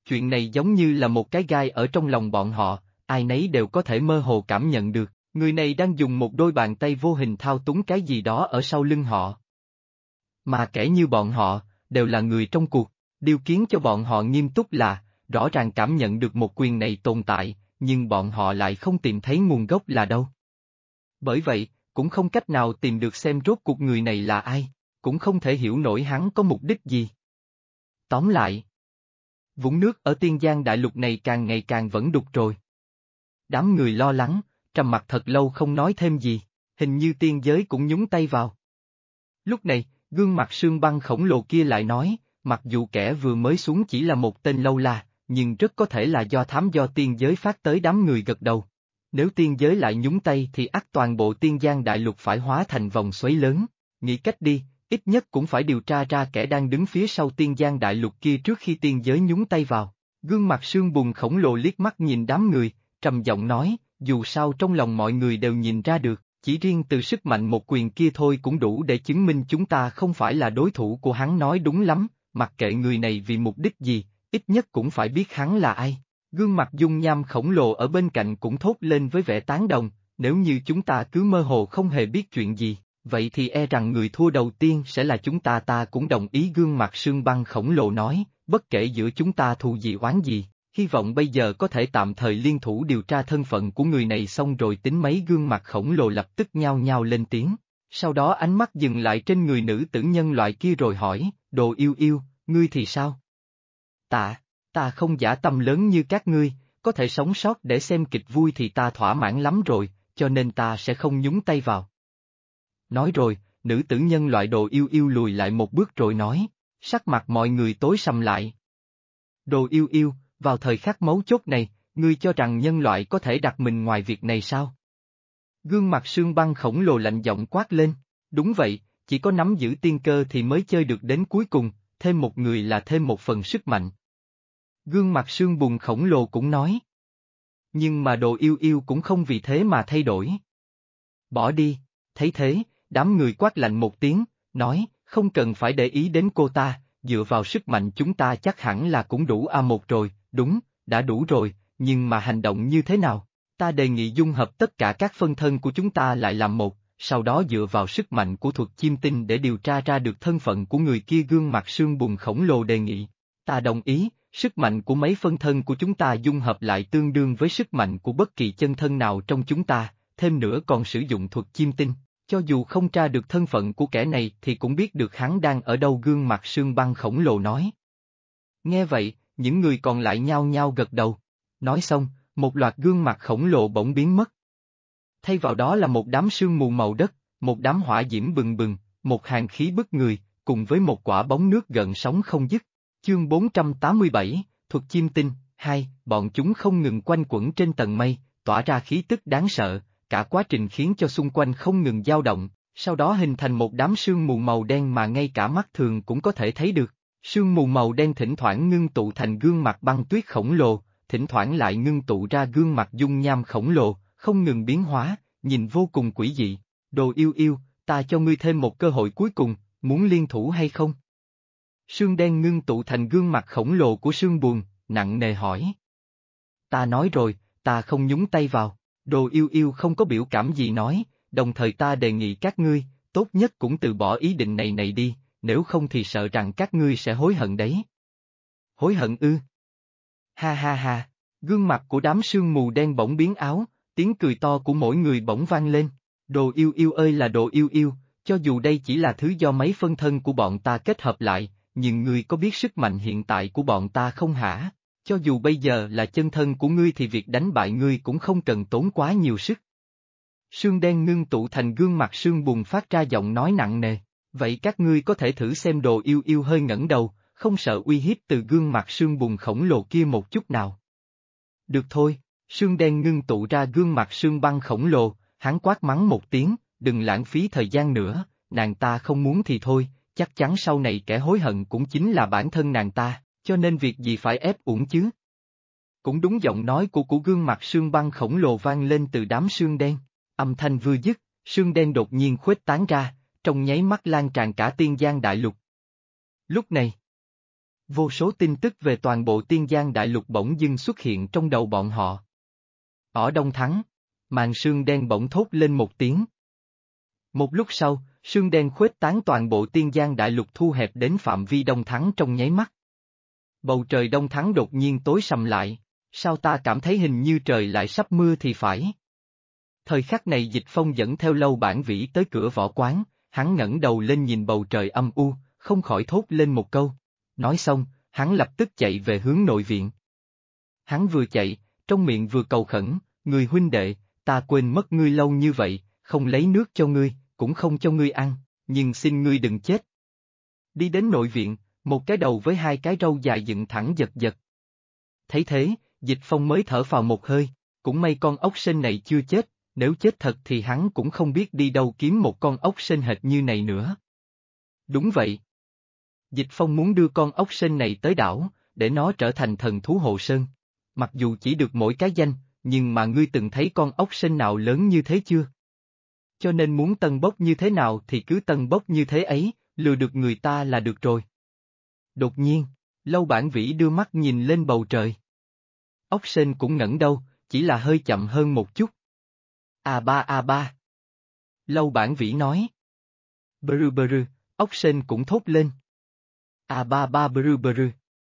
Chuyện này giống như là một cái gai ở trong lòng bọn họ, ai nấy đều có thể mơ hồ cảm nhận được, người này đang dùng một đôi bàn tay vô hình thao túng cái gì đó ở sau lưng họ. Mà kẻ như bọn họ, đều là người trong cuộc, điều khiến cho bọn họ nghiêm túc là, rõ ràng cảm nhận được một quyền này tồn tại, nhưng bọn họ lại không tìm thấy nguồn gốc là đâu. Bởi vậy, cũng không cách nào tìm được xem rốt cuộc người này là ai, cũng không thể hiểu nổi hắn có mục đích gì. Tóm lại, vũng nước ở Tiên Giang Đại Lục này càng ngày càng vẫn đục rồi. Đám người lo lắng, trầm mặc thật lâu không nói thêm gì, hình như tiên giới cũng nhúng tay vào. Lúc này, gương mặt sương băng khổng lồ kia lại nói, mặc dù kẻ vừa mới xuống chỉ là một tên lâu la, nhưng rất có thể là do thám do tiên giới phát tới đám người gật đầu. Nếu tiên giới lại nhúng tay thì ắt toàn bộ Tiên Giang Đại Lục phải hóa thành vòng xoáy lớn, nghĩ cách đi, ít nhất cũng phải điều tra ra kẻ đang đứng phía sau Tiên Giang Đại Lục kia trước khi tiên giới nhúng tay vào. Gương mặt sương bùn khổng lồ liếc mắt nhìn đám người, trầm giọng nói, dù sao trong lòng mọi người đều nhìn ra được, chỉ riêng từ sức mạnh một quyền kia thôi cũng đủ để chứng minh chúng ta không phải là đối thủ của hắn. Nói đúng lắm, mặc kệ người này vì mục đích gì, ít nhất cũng phải biết hắn là ai. Gương mặt dung nham khổng lồ ở bên cạnh cũng thốt lên với vẻ tán đồng, nếu như chúng ta cứ mơ hồ không hề biết chuyện gì, vậy thì e rằng người thua đầu tiên sẽ là chúng ta. Ta cũng đồng ý, gương mặt sương băng khổng lồ nói, bất kể giữa chúng ta thù gì oán gì, hy vọng bây giờ có thể tạm thời liên thủ điều tra thân phận của người này xong rồi tính. Mấy gương mặt khổng lồ lập tức nhao nhao lên tiếng, sau đó ánh mắt dừng lại trên người nữ tử nhân loại kia rồi hỏi, Đồ Yêu Yêu, ngươi thì sao? Ta không dã tâm lớn như các ngươi, có thể sống sót để xem kịch vui thì ta thỏa mãn lắm rồi, cho nên ta sẽ không nhúng tay vào. Nói rồi, nữ tử nhân loại Đồ Yêu Yêu lùi lại một bước rồi nói, sắc mặt mọi người tối sầm lại. Đồ Yêu Yêu, vào thời khắc mấu chốt này, ngươi cho rằng nhân loại có thể đặt mình ngoài việc này sao? Gương mặt sương băng khổng lồ lạnh giọng quát lên, đúng vậy, chỉ có nắm giữ tiên cơ thì mới chơi được đến cuối cùng, thêm một người là thêm một phần sức mạnh. Gương mặt sương bùn khổng lồ cũng nói. Nhưng mà Đồ Yêu Yêu cũng không vì thế mà thay đổi. Bỏ đi, thấy thế, đám người quát lạnh một tiếng, nói, không cần phải để ý đến cô ta, dựa vào sức mạnh chúng ta chắc hẳn là cũng đủ A1 rồi, đúng, đã đủ rồi, nhưng mà hành động như thế nào? Ta đề nghị dung hợp tất cả các phân thân của chúng ta lại làm một, sau đó dựa vào sức mạnh của thuật chiêm tinh để điều tra ra được thân phận của người kia. Gương mặt sương bùn khổng lồ đề nghị. Ta đồng ý, sức mạnh của mấy phân thân của chúng ta dung hợp lại tương đương với sức mạnh của bất kỳ chân thân nào trong chúng ta, thêm nữa còn sử dụng thuật chiêm tinh. Cho dù không tra được thân phận của kẻ này thì cũng biết được hắn đang ở đâu. Gương mặt sương băng khổng lồ nói. Nghe vậy, những người còn lại nhao nhao gật đầu. Nói xong, một loạt gương mặt khổng lồ bỗng biến mất. Thay vào đó là một đám sương mù màu đất, một đám hỏa diễm bừng bừng, một hàng khí bức người, cùng với một quả bóng nước gợn sóng không dứt. Chương 487, Thuật Chiêm Tinh, 2, bọn chúng không ngừng quanh quẩn trên tầng mây, tỏa ra khí tức đáng sợ, cả quá trình khiến cho xung quanh không ngừng dao động, sau đó hình thành một đám sương mù màu đen mà ngay cả mắt thường cũng có thể thấy được. Sương mù màu đen thỉnh thoảng ngưng tụ thành gương mặt băng tuyết khổng lồ, thỉnh thoảng lại ngưng tụ ra gương mặt dung nham khổng lồ, không ngừng biến hóa, nhìn vô cùng quỷ dị. Đồ Yêu Yêu, ta cho ngươi thêm một cơ hội cuối cùng, muốn liên thủ hay không? Sương đen ngưng tụ thành gương mặt khổng lồ của sương buồn, nặng nề hỏi. Ta nói rồi, ta không nhúng tay vào. Đồ Yêu Yêu không có biểu cảm gì nói, đồng thời ta đề nghị các ngươi, tốt nhất cũng từ bỏ ý định này đi, nếu không thì sợ rằng các ngươi sẽ hối hận đấy. Hối hận ư? Ha ha ha, gương mặt của đám sương mù đen bỗng biến áo, tiếng cười to của mỗi người bỗng vang lên. Đồ Yêu Yêu ơi là Đồ Yêu Yêu, cho dù đây chỉ là thứ do mấy phân thân của bọn ta kết hợp lại, nhưng ngươi có biết sức mạnh hiện tại của bọn ta không hả? Cho dù bây giờ là chân thân của ngươi thì việc đánh bại ngươi cũng không cần tốn quá nhiều sức. Sương đen ngưng tụ thành gương mặt sương bùng phát ra giọng nói nặng nề, vậy các ngươi có thể thử xem. Đồ Yêu Yêu hơi ngẩng đầu, không sợ uy hiếp từ gương mặt sương bùng khổng lồ kia một chút nào. Được thôi, sương đen ngưng tụ ra gương mặt sương băng khổng lồ, hắn quát mắng một tiếng, đừng lãng phí thời gian nữa, nàng ta không muốn thì thôi, chắc chắn sau này kẻ hối hận cũng chính là bản thân nàng ta, cho nên việc gì phải ép uổng chứ. Cũng đúng, giọng nói của gương mặt sương băng khổng lồ vang lên từ đám sương đen, âm thanh vừa dứt, sương đen đột nhiên khuếch tán ra, trong nháy mắt lan tràn cả Tiên Giang Đại Lục. Lúc này, Vô số tin tức về toàn bộ Tiên Giang Đại Lục bỗng dưng xuất hiện trong đầu bọn họ. Ở Đông Thắng, màn sương đen bỗng thốt lên một tiếng. Một lúc sau, sương đen khuếch tán toàn bộ Tiên Giang Đại Lục thu hẹp đến phạm vi Đông Thắng trong nháy mắt. Bầu trời Đông Thắng đột nhiên tối sầm lại, sao ta cảm thấy hình như trời lại sắp mưa thì phải. Thời khắc này Dịch Phong dẫn theo Lâu Bản Vĩ tới cửa võ quán, hắn ngẩng đầu lên nhìn bầu trời âm u, không khỏi thốt lên một câu. Nói xong, hắn lập tức chạy về hướng nội viện. Hắn vừa chạy, trong miệng vừa cầu khẩn, người huynh đệ, ta quên mất ngươi lâu như vậy, không lấy nước cho ngươi, cũng không cho ngươi ăn, nhưng xin ngươi đừng chết. Đi đến nội viện, một cái đầu với hai cái râu dài dựng thẳng giật giật. Thấy thế, Dịch Phong mới thở phào một hơi, cũng may con ốc sên này chưa chết, nếu chết thật thì hắn cũng không biết đi đâu kiếm một con ốc sên hệt như này nữa. Đúng vậy. Dịch Phong muốn đưa con ốc sên này tới đảo, để nó trở thành thần thú hộ sơn. Mặc dù chỉ được mỗi cái danh, nhưng mà ngươi từng thấy con ốc sên nào lớn như thế chưa? Cho nên muốn tân bốc như thế nào thì cứ tân bốc như thế ấy, lừa được người ta là được rồi. Đột nhiên, Lâu Bản Vĩ đưa mắt nhìn lên bầu trời. Ốc sên cũng ngẩng đầu, chỉ là hơi chậm hơn một chút. A ba. Lâu Bản Vĩ nói. Bơ rư, ốc sên cũng thốt lên. Ba bơ rư.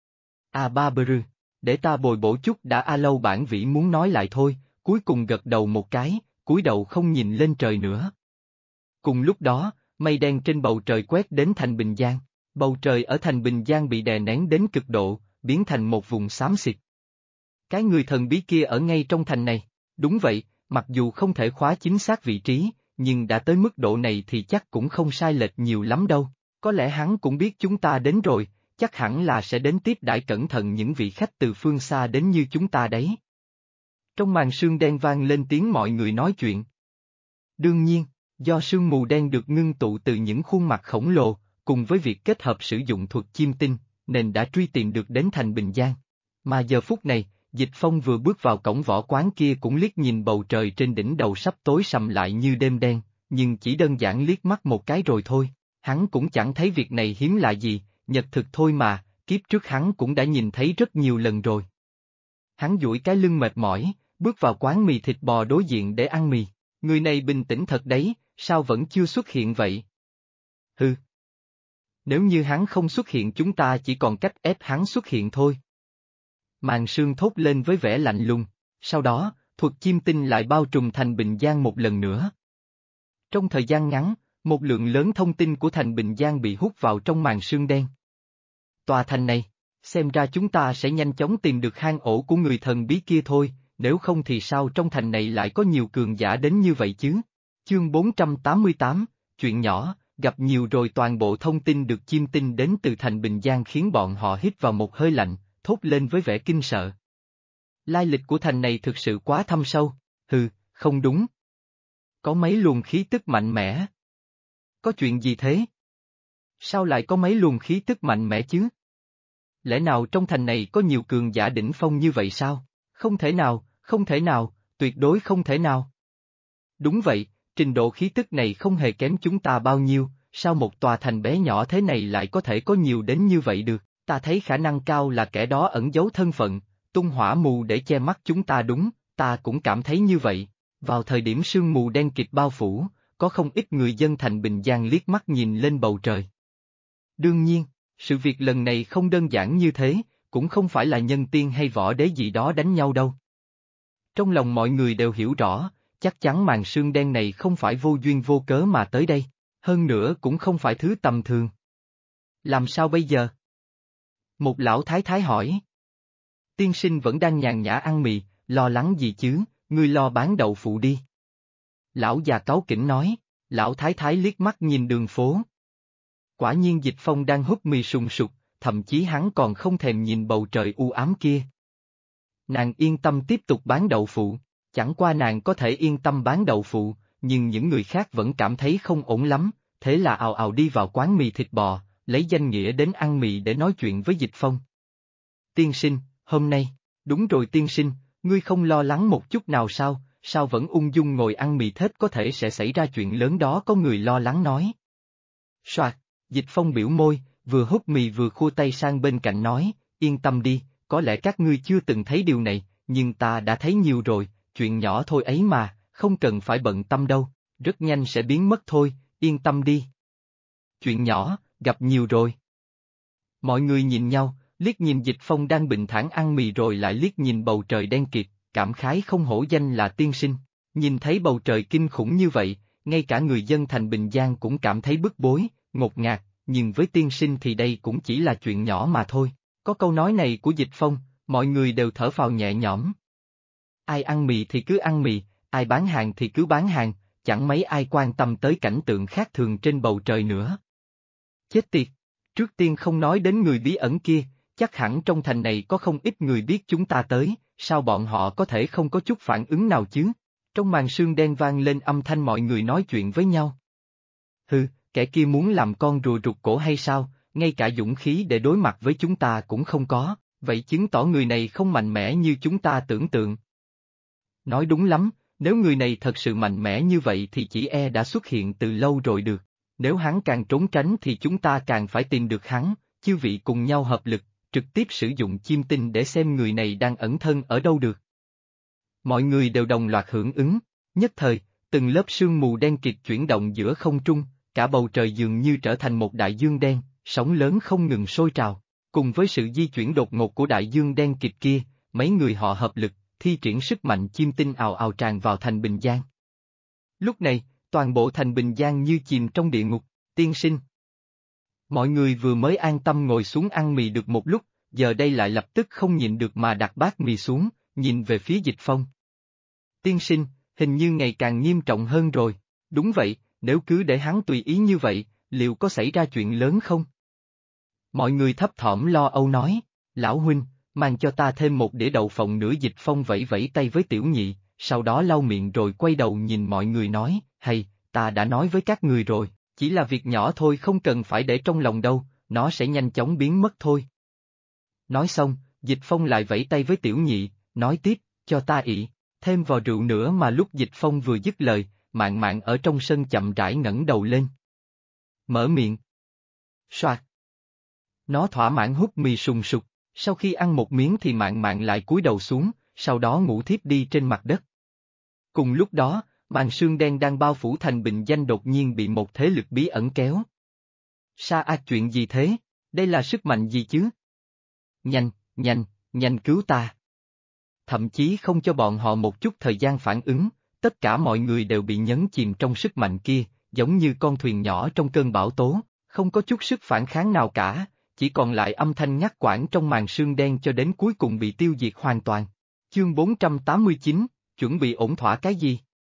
Ba bơ rư, để ta bồi bổ chút đã. Lâu Bản Vĩ muốn nói lại thôi, cuối cùng gật đầu một cái, cúi đầu không nhìn lên trời nữa. Cùng lúc đó, mây đen trên bầu trời quét đến thành Bình Giang. Bầu trời ở thành Bình Giang bị đè nén đến cực độ, biến thành một vùng xám xịt. Cái người thần bí kia ở ngay trong thành này. Đúng vậy, mặc dù không thể khóa chính xác vị trí, nhưng đã tới mức độ này thì chắc cũng không sai lệch nhiều lắm đâu. Có lẽ hắn cũng biết chúng ta đến rồi, chắc hẳn là sẽ đến tiếp đãi cẩn thận những vị khách từ phương xa đến như chúng ta đấy. Trong màn sương đen vang lên tiếng mọi người nói chuyện. Đương nhiên, do sương mù đen được ngưng tụ từ những khuôn mặt khổng lồ, cùng với việc kết hợp sử dụng thuật chiêm tinh, nên đã truy tìm được đến thành Bình Giang. Mà giờ phút này, Dịch Phong vừa bước vào cổng võ quán kia cũng liếc nhìn bầu trời trên đỉnh đầu sắp tối sầm lại như đêm đen, nhưng chỉ đơn giản liếc mắt một cái rồi thôi, hắn cũng chẳng thấy việc này hiếm lạ gì, nhật thực thôi mà, kiếp trước hắn cũng đã nhìn thấy rất nhiều lần rồi. Hắn duỗi cái lưng mệt mỏi, bước vào quán mì thịt bò đối diện để ăn mì, người này bình tĩnh thật đấy, sao vẫn chưa xuất hiện vậy? Hừ. Nếu như hắn không xuất hiện chúng ta chỉ còn cách ép hắn xuất hiện thôi. Màn sương thốt lên với vẻ lạnh lùng, sau đó, thuật chiêm tinh lại bao trùm thành Bình Giang một lần nữa. Trong thời gian ngắn, một lượng lớn thông tin của thành Bình Giang bị hút vào trong màn sương đen. Tòa thành này, xem ra chúng ta sẽ nhanh chóng tìm được hang ổ của người thần bí kia thôi, nếu không thì sao trong thành này lại có nhiều cường giả đến như vậy chứ? Chương 488, chuyện nhỏ, gặp nhiều rồi. Toàn bộ thông tin được chiêm tinh đến từ thành Bình Giang khiến bọn họ hít vào một hơi lạnh, thốt lên với vẻ kinh sợ. Lai lịch của thành này thực sự quá thâm sâu, không đúng. Có mấy luồng khí tức mạnh mẽ. Có chuyện gì thế? Sao lại có mấy luồng khí tức mạnh mẽ chứ? Lẽ nào trong thành này có nhiều cường giả đỉnh phong như vậy sao? Không thể nào, tuyệt đối không thể nào. Đúng vậy, trình độ khí tức này không hề kém chúng ta bao nhiêu, sao một tòa thành bé nhỏ thế này lại có thể có nhiều đến như vậy được? Ta thấy khả năng cao là kẻ đó ẩn giấu thân phận, tung hỏa mù để che mắt chúng ta đúng, ta cũng cảm thấy như vậy. Vào thời điểm sương mù đen kịt bao phủ, có không ít người dân thành Bình Giang liếc mắt nhìn lên bầu trời. Đương nhiên, sự việc lần này không đơn giản như thế, cũng không phải là nhân tiên hay võ đế gì đó đánh nhau đâu. Trong lòng mọi người đều hiểu rõ, chắc chắn màn sương đen này không phải vô duyên vô cớ mà tới đây, hơn nữa cũng không phải thứ tầm thường. Làm sao bây giờ? Một lão thái thái hỏi. Tiên sinh vẫn đang nhàn nhã ăn mì, lo lắng gì chứ, ngươi lo bán đậu phụ đi. Lão già cáu kỉnh nói, lão thái thái liếc mắt nhìn đường phố. Quả nhiên Dịch Phong đang hút mì sùng sục, thậm chí hắn còn không thèm nhìn bầu trời u ám kia. Nàng yên tâm tiếp tục bán đậu phụ, chẳng qua nàng có thể yên tâm bán đậu phụ, nhưng những người khác vẫn cảm thấy không ổn lắm, thế là ào ào đi vào quán mì thịt bò, lấy danh nghĩa đến ăn mì để nói chuyện với Dịch Phong. Tiên sinh, hôm nay, đúng rồi tiên sinh, ngươi không lo lắng một chút nào sao vẫn ung dung ngồi ăn mì thết có thể sẽ xảy ra chuyện lớn đó có người lo lắng nói. Soạt, Dịch Phong biểu môi, vừa hút mì vừa khua tay sang bên cạnh nói, yên tâm đi, có lẽ các ngươi chưa từng thấy điều này, nhưng ta đã thấy nhiều rồi, chuyện nhỏ thôi ấy mà, không cần phải bận tâm đâu, rất nhanh sẽ biến mất thôi, yên tâm đi. Chuyện nhỏ, gặp nhiều rồi. Mọi người nhìn nhau, liếc nhìn Dịch Phong đang bình thản ăn mì rồi lại liếc nhìn bầu trời đen kịt, cảm khái không hổ danh là tiên sinh. Nhìn thấy bầu trời kinh khủng như vậy, ngay cả người dân thành Bình Giang cũng cảm thấy bức bối, ngột ngạt, nhưng với tiên sinh thì đây cũng chỉ là chuyện nhỏ mà thôi. Có câu nói này của Dịch Phong, mọi người đều thở phào nhẹ nhõm. Ai ăn mì thì cứ ăn mì, ai bán hàng thì cứ bán hàng, chẳng mấy ai quan tâm tới cảnh tượng khác thường trên bầu trời nữa. Chết tiệt! Trước tiên không nói đến người bí ẩn kia, chắc hẳn trong thành này có không ít người biết chúng ta tới, sao bọn họ có thể không có chút phản ứng nào chứ? Trong màn sương đen vang lên âm thanh mọi người nói chuyện với nhau. Hừ, kẻ kia muốn làm con rùa rụt cổ hay sao, ngay cả dũng khí để đối mặt với chúng ta cũng không có, vậy chứng tỏ người này không mạnh mẽ như chúng ta tưởng tượng. Nói đúng lắm, nếu người này thật sự mạnh mẽ như vậy thì chỉ e đã xuất hiện từ lâu rồi được. Nếu hắn càng trốn tránh thì chúng ta càng phải tìm được hắn, chư vị cùng nhau hợp lực, trực tiếp sử dụng chiêm tinh để xem người này đang ẩn thân ở đâu được. Mọi người đều đồng loạt hưởng ứng, nhất thời, từng lớp sương mù đen kịt chuyển động giữa không trung, cả bầu trời dường như trở thành một đại dương đen, sóng lớn không ngừng sôi trào. Cùng với sự di chuyển đột ngột của đại dương đen kịt kia, mấy người họ hợp lực, thi triển sức mạnh chiêm tinh ào ào tràn vào thành Bình Giang. Lúc này, toàn bộ thành Bình Giang như chìm trong địa ngục, tiên sinh. Mọi người vừa mới an tâm ngồi xuống ăn mì được một lúc, giờ đây lại lập tức không nhịn được mà đặt bát mì xuống, nhìn về phía Dịch Phong. Tiên sinh, hình như ngày càng nghiêm trọng hơn rồi, đúng vậy, nếu cứ để hắn tùy ý như vậy, liệu có xảy ra chuyện lớn không? Mọi người thấp thỏm lo âu nói, lão huynh, mang cho ta thêm một đĩa đậu phộng nữa. Dịch Phong vẫy vẫy tay với Tiểu Nhị, sau đó lau miệng rồi quay đầu nhìn mọi người nói, hay, ta đã nói với các người rồi, chỉ là việc nhỏ thôi không cần phải để trong lòng đâu, nó sẽ nhanh chóng biến mất thôi. Nói xong, Dịch Phong lại vẫy tay với Tiểu Nhị, nói tiếp, cho ta ị, thêm vào rượu nữa. Mà lúc Dịch Phong vừa dứt lời, Mạn Mạn ở trong sân chậm rãi ngẩng đầu lên. Mở miệng. Soạt. Nó thỏa mãn hút mì sùng sục, sau khi ăn một miếng thì Mạn Mạn lại cúi đầu xuống, sau đó ngủ thiếp đi trên mặt đất. Cùng lúc đó, màn sương đen đang bao phủ thành Bình Danh đột nhiên bị một thế lực bí ẩn kéo. Chuyện gì thế? Đây là sức mạnh gì chứ? Nhanh, nhanh, nhanh cứu ta. Thậm chí không cho bọn họ một chút thời gian phản ứng, tất cả mọi người đều bị nhấn chìm trong sức mạnh kia, giống như con thuyền nhỏ trong cơn bão tố, không có chút sức phản kháng nào cả, chỉ còn lại âm thanh ngắt quãng trong màn sương đen cho đến cuối cùng bị tiêu diệt hoàn toàn. Chương 489, chuẩn bị ổn thỏa cái gì?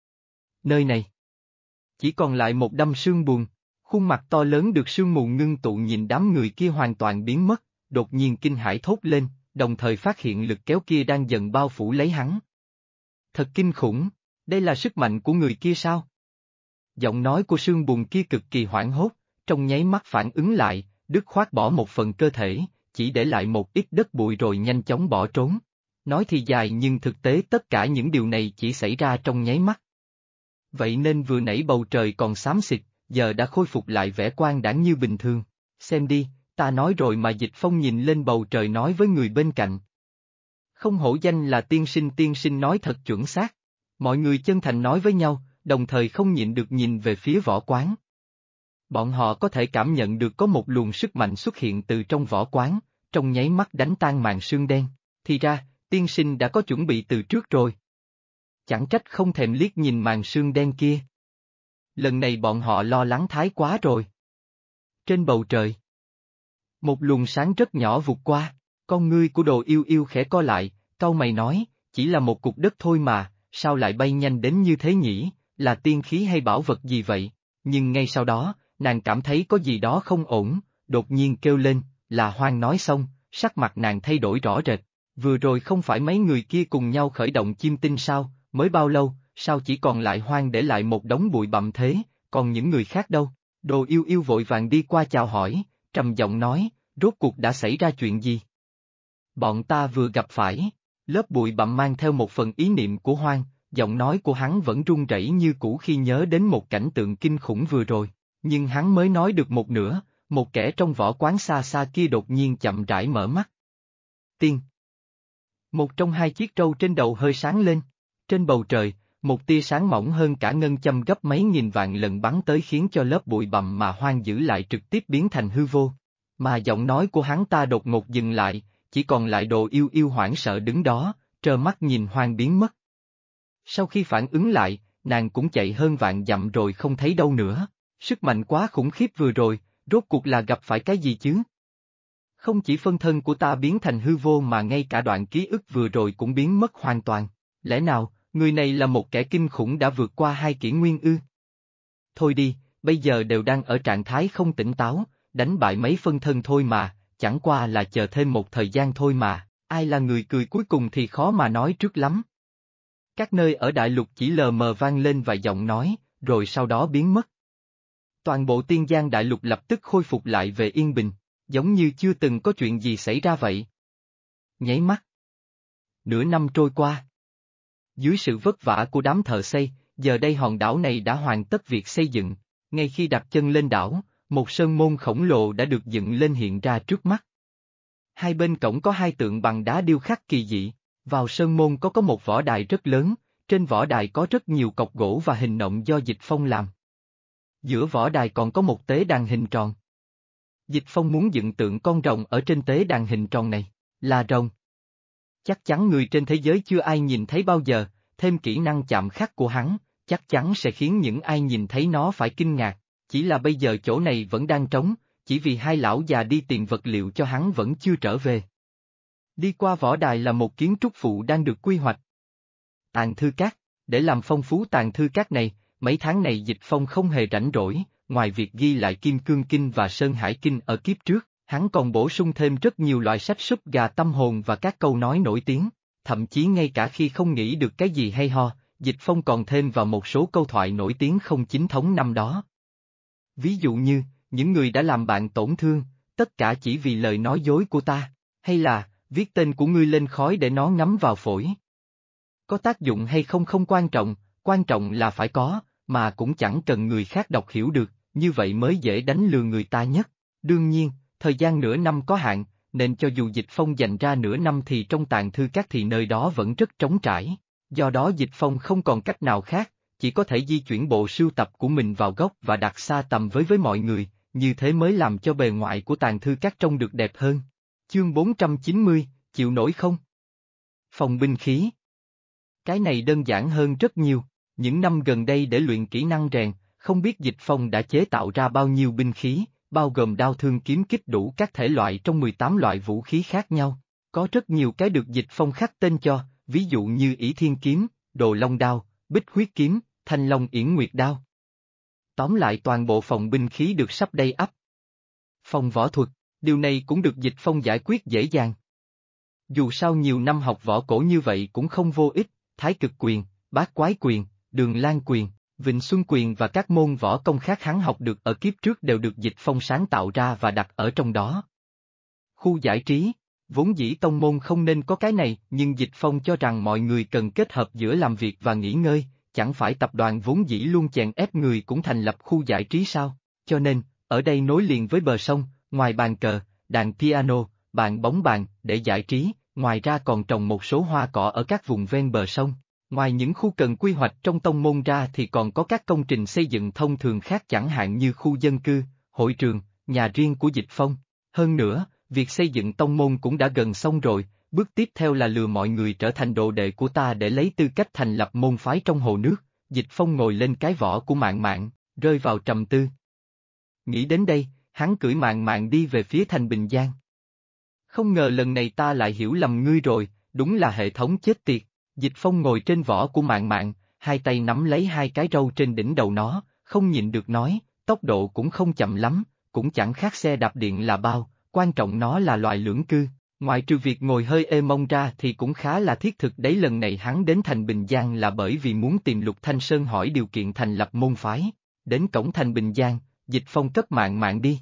Nơi này chỉ còn lại một đám sương buồn, khuôn mặt to lớn được sương mù ngưng tụ nhìn đám người kia hoàn toàn biến mất, đột nhiên kinh hãi thốt lên, đồng thời phát hiện lực kéo kia đang dần bao phủ lấy hắn. Thật kinh khủng, đây là sức mạnh của người kia sao? Giọng nói của sương buồn kia cực kỳ hoảng hốt, trong nháy mắt phản ứng lại, dứt khoát bỏ một phần cơ thể, chỉ để lại một ít đất bụi rồi nhanh chóng bỏ trốn. Nói thì dài nhưng thực tế tất cả những điều này chỉ xảy ra trong nháy mắt. Vậy nên vừa nãy bầu trời còn xám xịt, giờ đã khôi phục lại vẻ quang đãng như bình thường. Xem đi, ta nói rồi mà. Dịch Phong nhìn lên bầu trời nói với người bên cạnh. Không hổ danh là tiên sinh nói thật chuẩn xác. Mọi người chân thành nói với nhau, đồng thời không nhịn được nhìn về phía võ quán. Bọn họ có thể cảm nhận được có một luồng sức mạnh xuất hiện từ trong võ quán, trong nháy mắt đánh tan màn sương đen. Thì ra, tiên sinh đã có chuẩn bị từ trước rồi. Chẳng trách không thèm liếc nhìn màn sương đen kia. Lần này bọn họ lo lắng thái quá rồi. Trên bầu trời, một luồng sáng rất nhỏ vụt qua, con ngươi của Đồ Yêu Yêu khẽ co lại, cau mày nói, chỉ là một cục đất thôi mà, sao lại bay nhanh đến như thế nhỉ, là tiên khí hay bảo vật gì vậy? Nhưng ngay sau đó, nàng cảm thấy có gì đó không ổn, đột nhiên kêu lên, là Hoang. Nói xong, sắc mặt nàng thay đổi rõ rệt, vừa rồi không phải mấy người kia cùng nhau khởi động chiêm tinh sao, mới bao lâu, sao chỉ còn lại Hoang để lại một đống bụi bặm thế, còn những người khác đâu? Đồ Yêu Yêu vội vàng đi qua chào hỏi, trầm giọng nói, rốt cuộc đã xảy ra chuyện gì? Bọn ta vừa gặp phải, lớp bụi bặm mang theo một phần ý niệm của Hoang, giọng nói của hắn vẫn run rẩy như cũ khi nhớ đến một cảnh tượng kinh khủng vừa rồi, nhưng hắn mới nói được một nửa, một kẻ trong võ quán xa xa kia đột nhiên chậm rãi mở mắt. Tiên. Một trong hai chiếc trâu trên đầu hơi sáng lên. Trên bầu trời, một tia sáng mỏng hơn cả ngân châm gấp mấy nghìn vạn lần bắn tới khiến cho lớp bụi bặm mà Hoang giữ lại trực tiếp biến thành hư vô. Mà giọng nói của hắn ta đột ngột dừng lại, chỉ còn lại Đồ Yêu Yêu hoảng sợ đứng đó, trơ mắt nhìn Hoang biến mất. Sau khi phản ứng lại, nàng cũng chạy hơn vạn dặm rồi không thấy đâu nữa. Sức mạnh quá khủng khiếp vừa rồi, rốt cuộc là gặp phải cái gì chứ? Không chỉ phân thân của ta biến thành hư vô mà ngay cả đoạn ký ức vừa rồi cũng biến mất hoàn toàn. Lẽ nào, người này là một kẻ kinh khủng đã vượt qua hai kỷ nguyên ư? Thôi đi, bây giờ đều đang ở trạng thái không tỉnh táo, đánh bại mấy phân thân thôi mà, chẳng qua là chờ thêm một thời gian thôi mà, ai là người cười cuối cùng thì khó mà nói trước lắm. Các nơi ở đại lục chỉ lờ mờ vang lên vài giọng nói, rồi sau đó biến mất. Toàn bộ Tiên Giang đại lục lập tức khôi phục lại về yên bình, giống như chưa từng có chuyện gì xảy ra vậy. Nháy mắt. Nửa năm trôi qua. Dưới sự vất vả của đám thợ xây, giờ đây hòn đảo này đã hoàn tất việc xây dựng. Ngay khi đặt chân lên đảo, một sơn môn khổng lồ đã được dựng lên hiện ra trước mắt. Hai bên cổng có hai tượng bằng đá điêu khắc kỳ dị. Vào sơn môn có một võ đài rất lớn, trên võ đài có rất nhiều cọc gỗ và hình nộm do Dịch Phong làm. Giữa võ đài còn có một tế đàn hình tròn. Dịch Phong muốn dựng tượng con rồng ở trên tế đàn hình tròn này, là rồng. Chắc chắn người trên thế giới chưa ai nhìn thấy bao giờ, thêm kỹ năng chạm khắc của hắn, chắc chắn sẽ khiến những ai nhìn thấy nó phải kinh ngạc, chỉ là bây giờ chỗ này vẫn đang trống, chỉ vì hai lão già đi tìm vật liệu cho hắn vẫn chưa trở về. Đi qua võ đài là một kiến trúc phụ đang được quy hoạch. Tàng thư các, để làm phong phú tàng thư các này, mấy tháng này Dịch Phong không hề rảnh rỗi, ngoài việc ghi lại Kim Cương Kinh và Sơn Hải Kinh ở kiếp trước, hắn còn bổ sung thêm rất nhiều loại sách súp gà tâm hồn và các câu nói nổi tiếng, thậm chí ngay cả khi không nghĩ được cái gì hay ho, Dịch Phong còn thêm vào một số câu thoại nổi tiếng không chính thống năm đó. Ví dụ như, những người đã làm bạn tổn thương, tất cả chỉ vì lời nói dối của ta, hay là, viết tên của ngươi lên khói để nó ngấm vào phổi. Có tác dụng hay không không quan trọng là phải có, mà cũng chẳng cần người khác đọc hiểu được, như vậy mới dễ đánh lừa người ta nhất. Đương nhiên, thời gian nửa năm có hạn, nên cho dù Dịch Phong dành ra nửa năm thì trong tàng thư các thì nơi đó vẫn rất trống trải. Do đó Dịch Phong không còn cách nào khác, chỉ có thể di chuyển bộ sưu tập của mình vào góc và đặt xa tầm với mọi người, như thế mới làm cho bề ngoài của tàng thư các trông được đẹp hơn. Chương 490, chịu nổi không? Phòng binh khí. Cái này đơn giản hơn rất nhiều, những năm gần đây để luyện kỹ năng rèn, không biết Dịch Phong đã chế tạo ra bao nhiêu binh khí, bao gồm đao thương kiếm kích đủ các thể loại trong 18 loại vũ khí khác nhau. Có rất nhiều cái được Dịch Phong khắc tên cho, ví dụ như Ỷ Thiên Kiếm, Đồ Long Đao, Bích Huyết Kiếm, Thanh Long Yển Nguyệt Đao. Tóm lại toàn bộ phòng binh khí được sắp đầy ắp. Phòng võ thuật, điều này cũng được Dịch Phong giải quyết dễ dàng. Dù sao nhiều năm học võ cổ như vậy cũng không vô ích, Thái Cực Quyền, Bát Quái Quyền, Đường Lan Quyền, Vịnh Xuân Quyền và các môn võ công khác hắn học được ở kiếp trước đều được Dịch Phong sáng tạo ra và đặt ở trong đó. Khu giải trí, vốn dĩ tông môn không nên có cái này, nhưng Dịch Phong cho rằng mọi người cần kết hợp giữa làm việc và nghỉ ngơi, chẳng phải tập đoàn vốn dĩ luôn chèn ép người cũng thành lập khu giải trí sao, cho nên, ở đây nối liền với bờ sông, ngoài bàn cờ, đàn piano, bàn bóng bàn, để giải trí, ngoài ra còn trồng một số hoa cỏ ở các vùng ven bờ sông. Ngoài những khu cần quy hoạch trong tông môn ra thì còn có các công trình xây dựng thông thường khác chẳng hạn như khu dân cư, hội trường, nhà riêng của Dịch Phong. Hơn nữa, việc xây dựng tông môn cũng đã gần xong rồi, bước tiếp theo là lừa mọi người trở thành đồ đệ của ta để lấy tư cách thành lập môn phái trong hồ nước. Dịch Phong ngồi lên cái võ của Mạn Mạn, rơi vào trầm tư. Nghĩ đến đây, hắn cưỡi Mạn Mạn đi về phía thành Bình Giang. Không ngờ lần này ta lại hiểu lầm ngươi rồi, đúng là hệ thống chết tiệt. Dịch Phong ngồi trên võ của Mạn Mạn, hai tay nắm lấy hai cái râu trên đỉnh đầu nó, không nhịn được nói, tốc độ cũng không chậm lắm, cũng chẳng khác xe đạp điện là bao, quan trọng nó là loại lưỡng cư, ngoại trừ việc ngồi hơi ê mông ra thì cũng khá là thiết thực đấy. Lần này hắn đến thành Bình Giang là bởi vì muốn tìm Lục Thanh Sơn hỏi điều kiện thành lập môn phái. Đến cổng thành Bình Giang, Dịch Phong cất Mạn Mạn đi.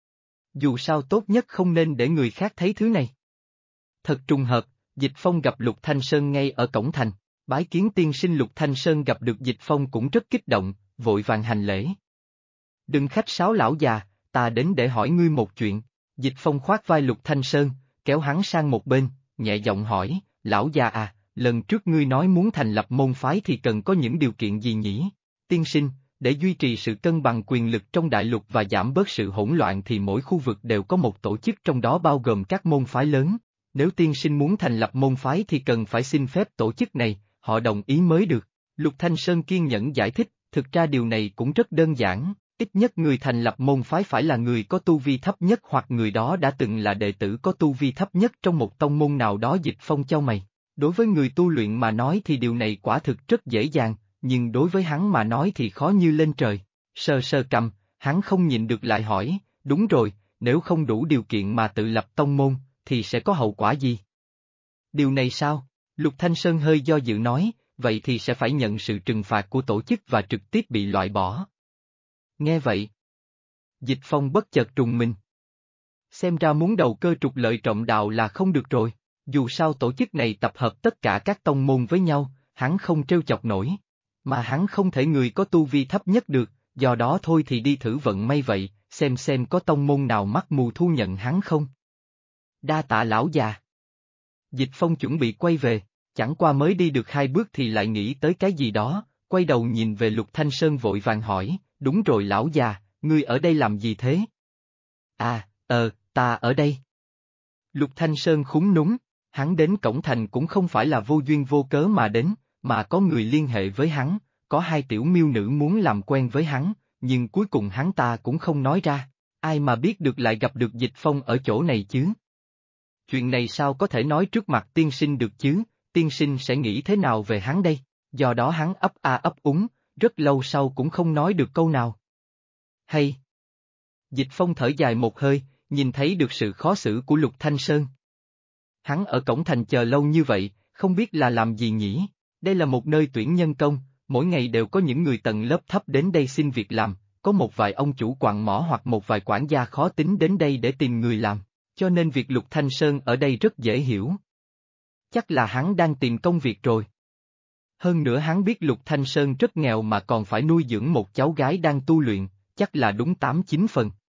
Dù sao tốt nhất không nên để người khác thấy thứ này. Thật trùng hợp, Dịch Phong gặp Lục Thanh Sơn ngay ở cổng thành, bái kiến tiên sinh. Lục Thanh Sơn gặp được Dịch Phong cũng rất kích động, vội vàng hành lễ. Đừng khách sáo lão già, ta đến để hỏi ngươi một chuyện. Dịch Phong khoát vai Lục Thanh Sơn, kéo hắn sang một bên, nhẹ giọng hỏi, lão già à, lần trước ngươi nói muốn thành lập môn phái thì cần có những điều kiện gì nhỉ? Tiên sinh, để duy trì sự cân bằng quyền lực trong đại lục và giảm bớt sự hỗn loạn thì mỗi khu vực đều có một tổ chức trong đó bao gồm các môn phái lớn. Nếu tiên sinh muốn thành lập môn phái thì cần phải xin phép tổ chức này, họ đồng ý mới được. Lục Thanh Sơn kiên nhẫn giải thích, thực ra điều này cũng rất đơn giản, ít nhất người thành lập môn phái phải là người có tu vi thấp nhất hoặc người đó đã từng là đệ tử có tu vi thấp nhất trong một tông môn nào đó. Dịch Phong chau mày. Đối với người tu luyện mà nói thì điều này quả thực rất dễ dàng, nhưng đối với hắn mà nói thì khó như lên trời. Sờ sờ cằm, hắn không nhịn được lại hỏi, đúng rồi, nếu không đủ điều kiện mà tự lập tông môn, thì sẽ có hậu quả gì? Điều này sao? Lục Thanh Sơn hơi do dự nói, vậy thì sẽ phải nhận sự trừng phạt của tổ chức và trực tiếp bị loại bỏ. Nghe vậy, Dịch Phong bất chợt trùng mình. Xem ra muốn đầu cơ trục lợi trộm đạo là không được rồi, dù sao tổ chức này tập hợp tất cả các tông môn với nhau, hắn không trêu chọc nổi. Mà hắn không thể người có tu vi thấp nhất được, do đó thôi thì đi thử vận may vậy, xem có tông môn nào mắt mù thu nhận hắn không. Đa tạ lão già. Dịch Phong chuẩn bị quay về, chẳng qua mới đi được 2 bước thì lại nghĩ tới cái gì đó, quay đầu nhìn về Lục Thanh Sơn vội vàng hỏi, đúng rồi lão già, ngươi ở đây làm gì thế? À, ta ở đây. Lục Thanh Sơn khúm núm, hắn đến cổng thành cũng không phải là vô duyên vô cớ mà đến, mà có người liên hệ với hắn, có 2 tiểu miêu nữ muốn làm quen với hắn, nhưng cuối cùng hắn ta cũng không nói ra, ai mà biết được lại gặp được Dịch Phong ở chỗ này chứ? Chuyện này sao có thể nói trước mặt tiên sinh được chứ, tiên sinh sẽ nghĩ thế nào về hắn đây? Do đó hắn ấp a ấp úng, rất lâu sau cũng không nói được câu nào. Hay! Dịch Phong thở dài một hơi, nhìn thấy được sự khó xử của Lục Thanh Sơn. Hắn ở cổng thành chờ lâu như vậy, không biết là làm gì nhỉ? Đây là một nơi tuyển nhân công, mỗi ngày đều có những người tầng lớp thấp đến đây xin việc làm, có một vài ông chủ quặng mỏ hoặc một vài quản gia khó tính đến đây để tìm người làm, cho nên việc Lục Thanh Sơn ở đây rất dễ hiểu. Chắc là hắn đang tìm công việc rồi. Hơn nữa hắn biết Lục Thanh Sơn rất nghèo mà còn phải nuôi dưỡng một cháu gái đang tu luyện, chắc là đúng 8-9 phần.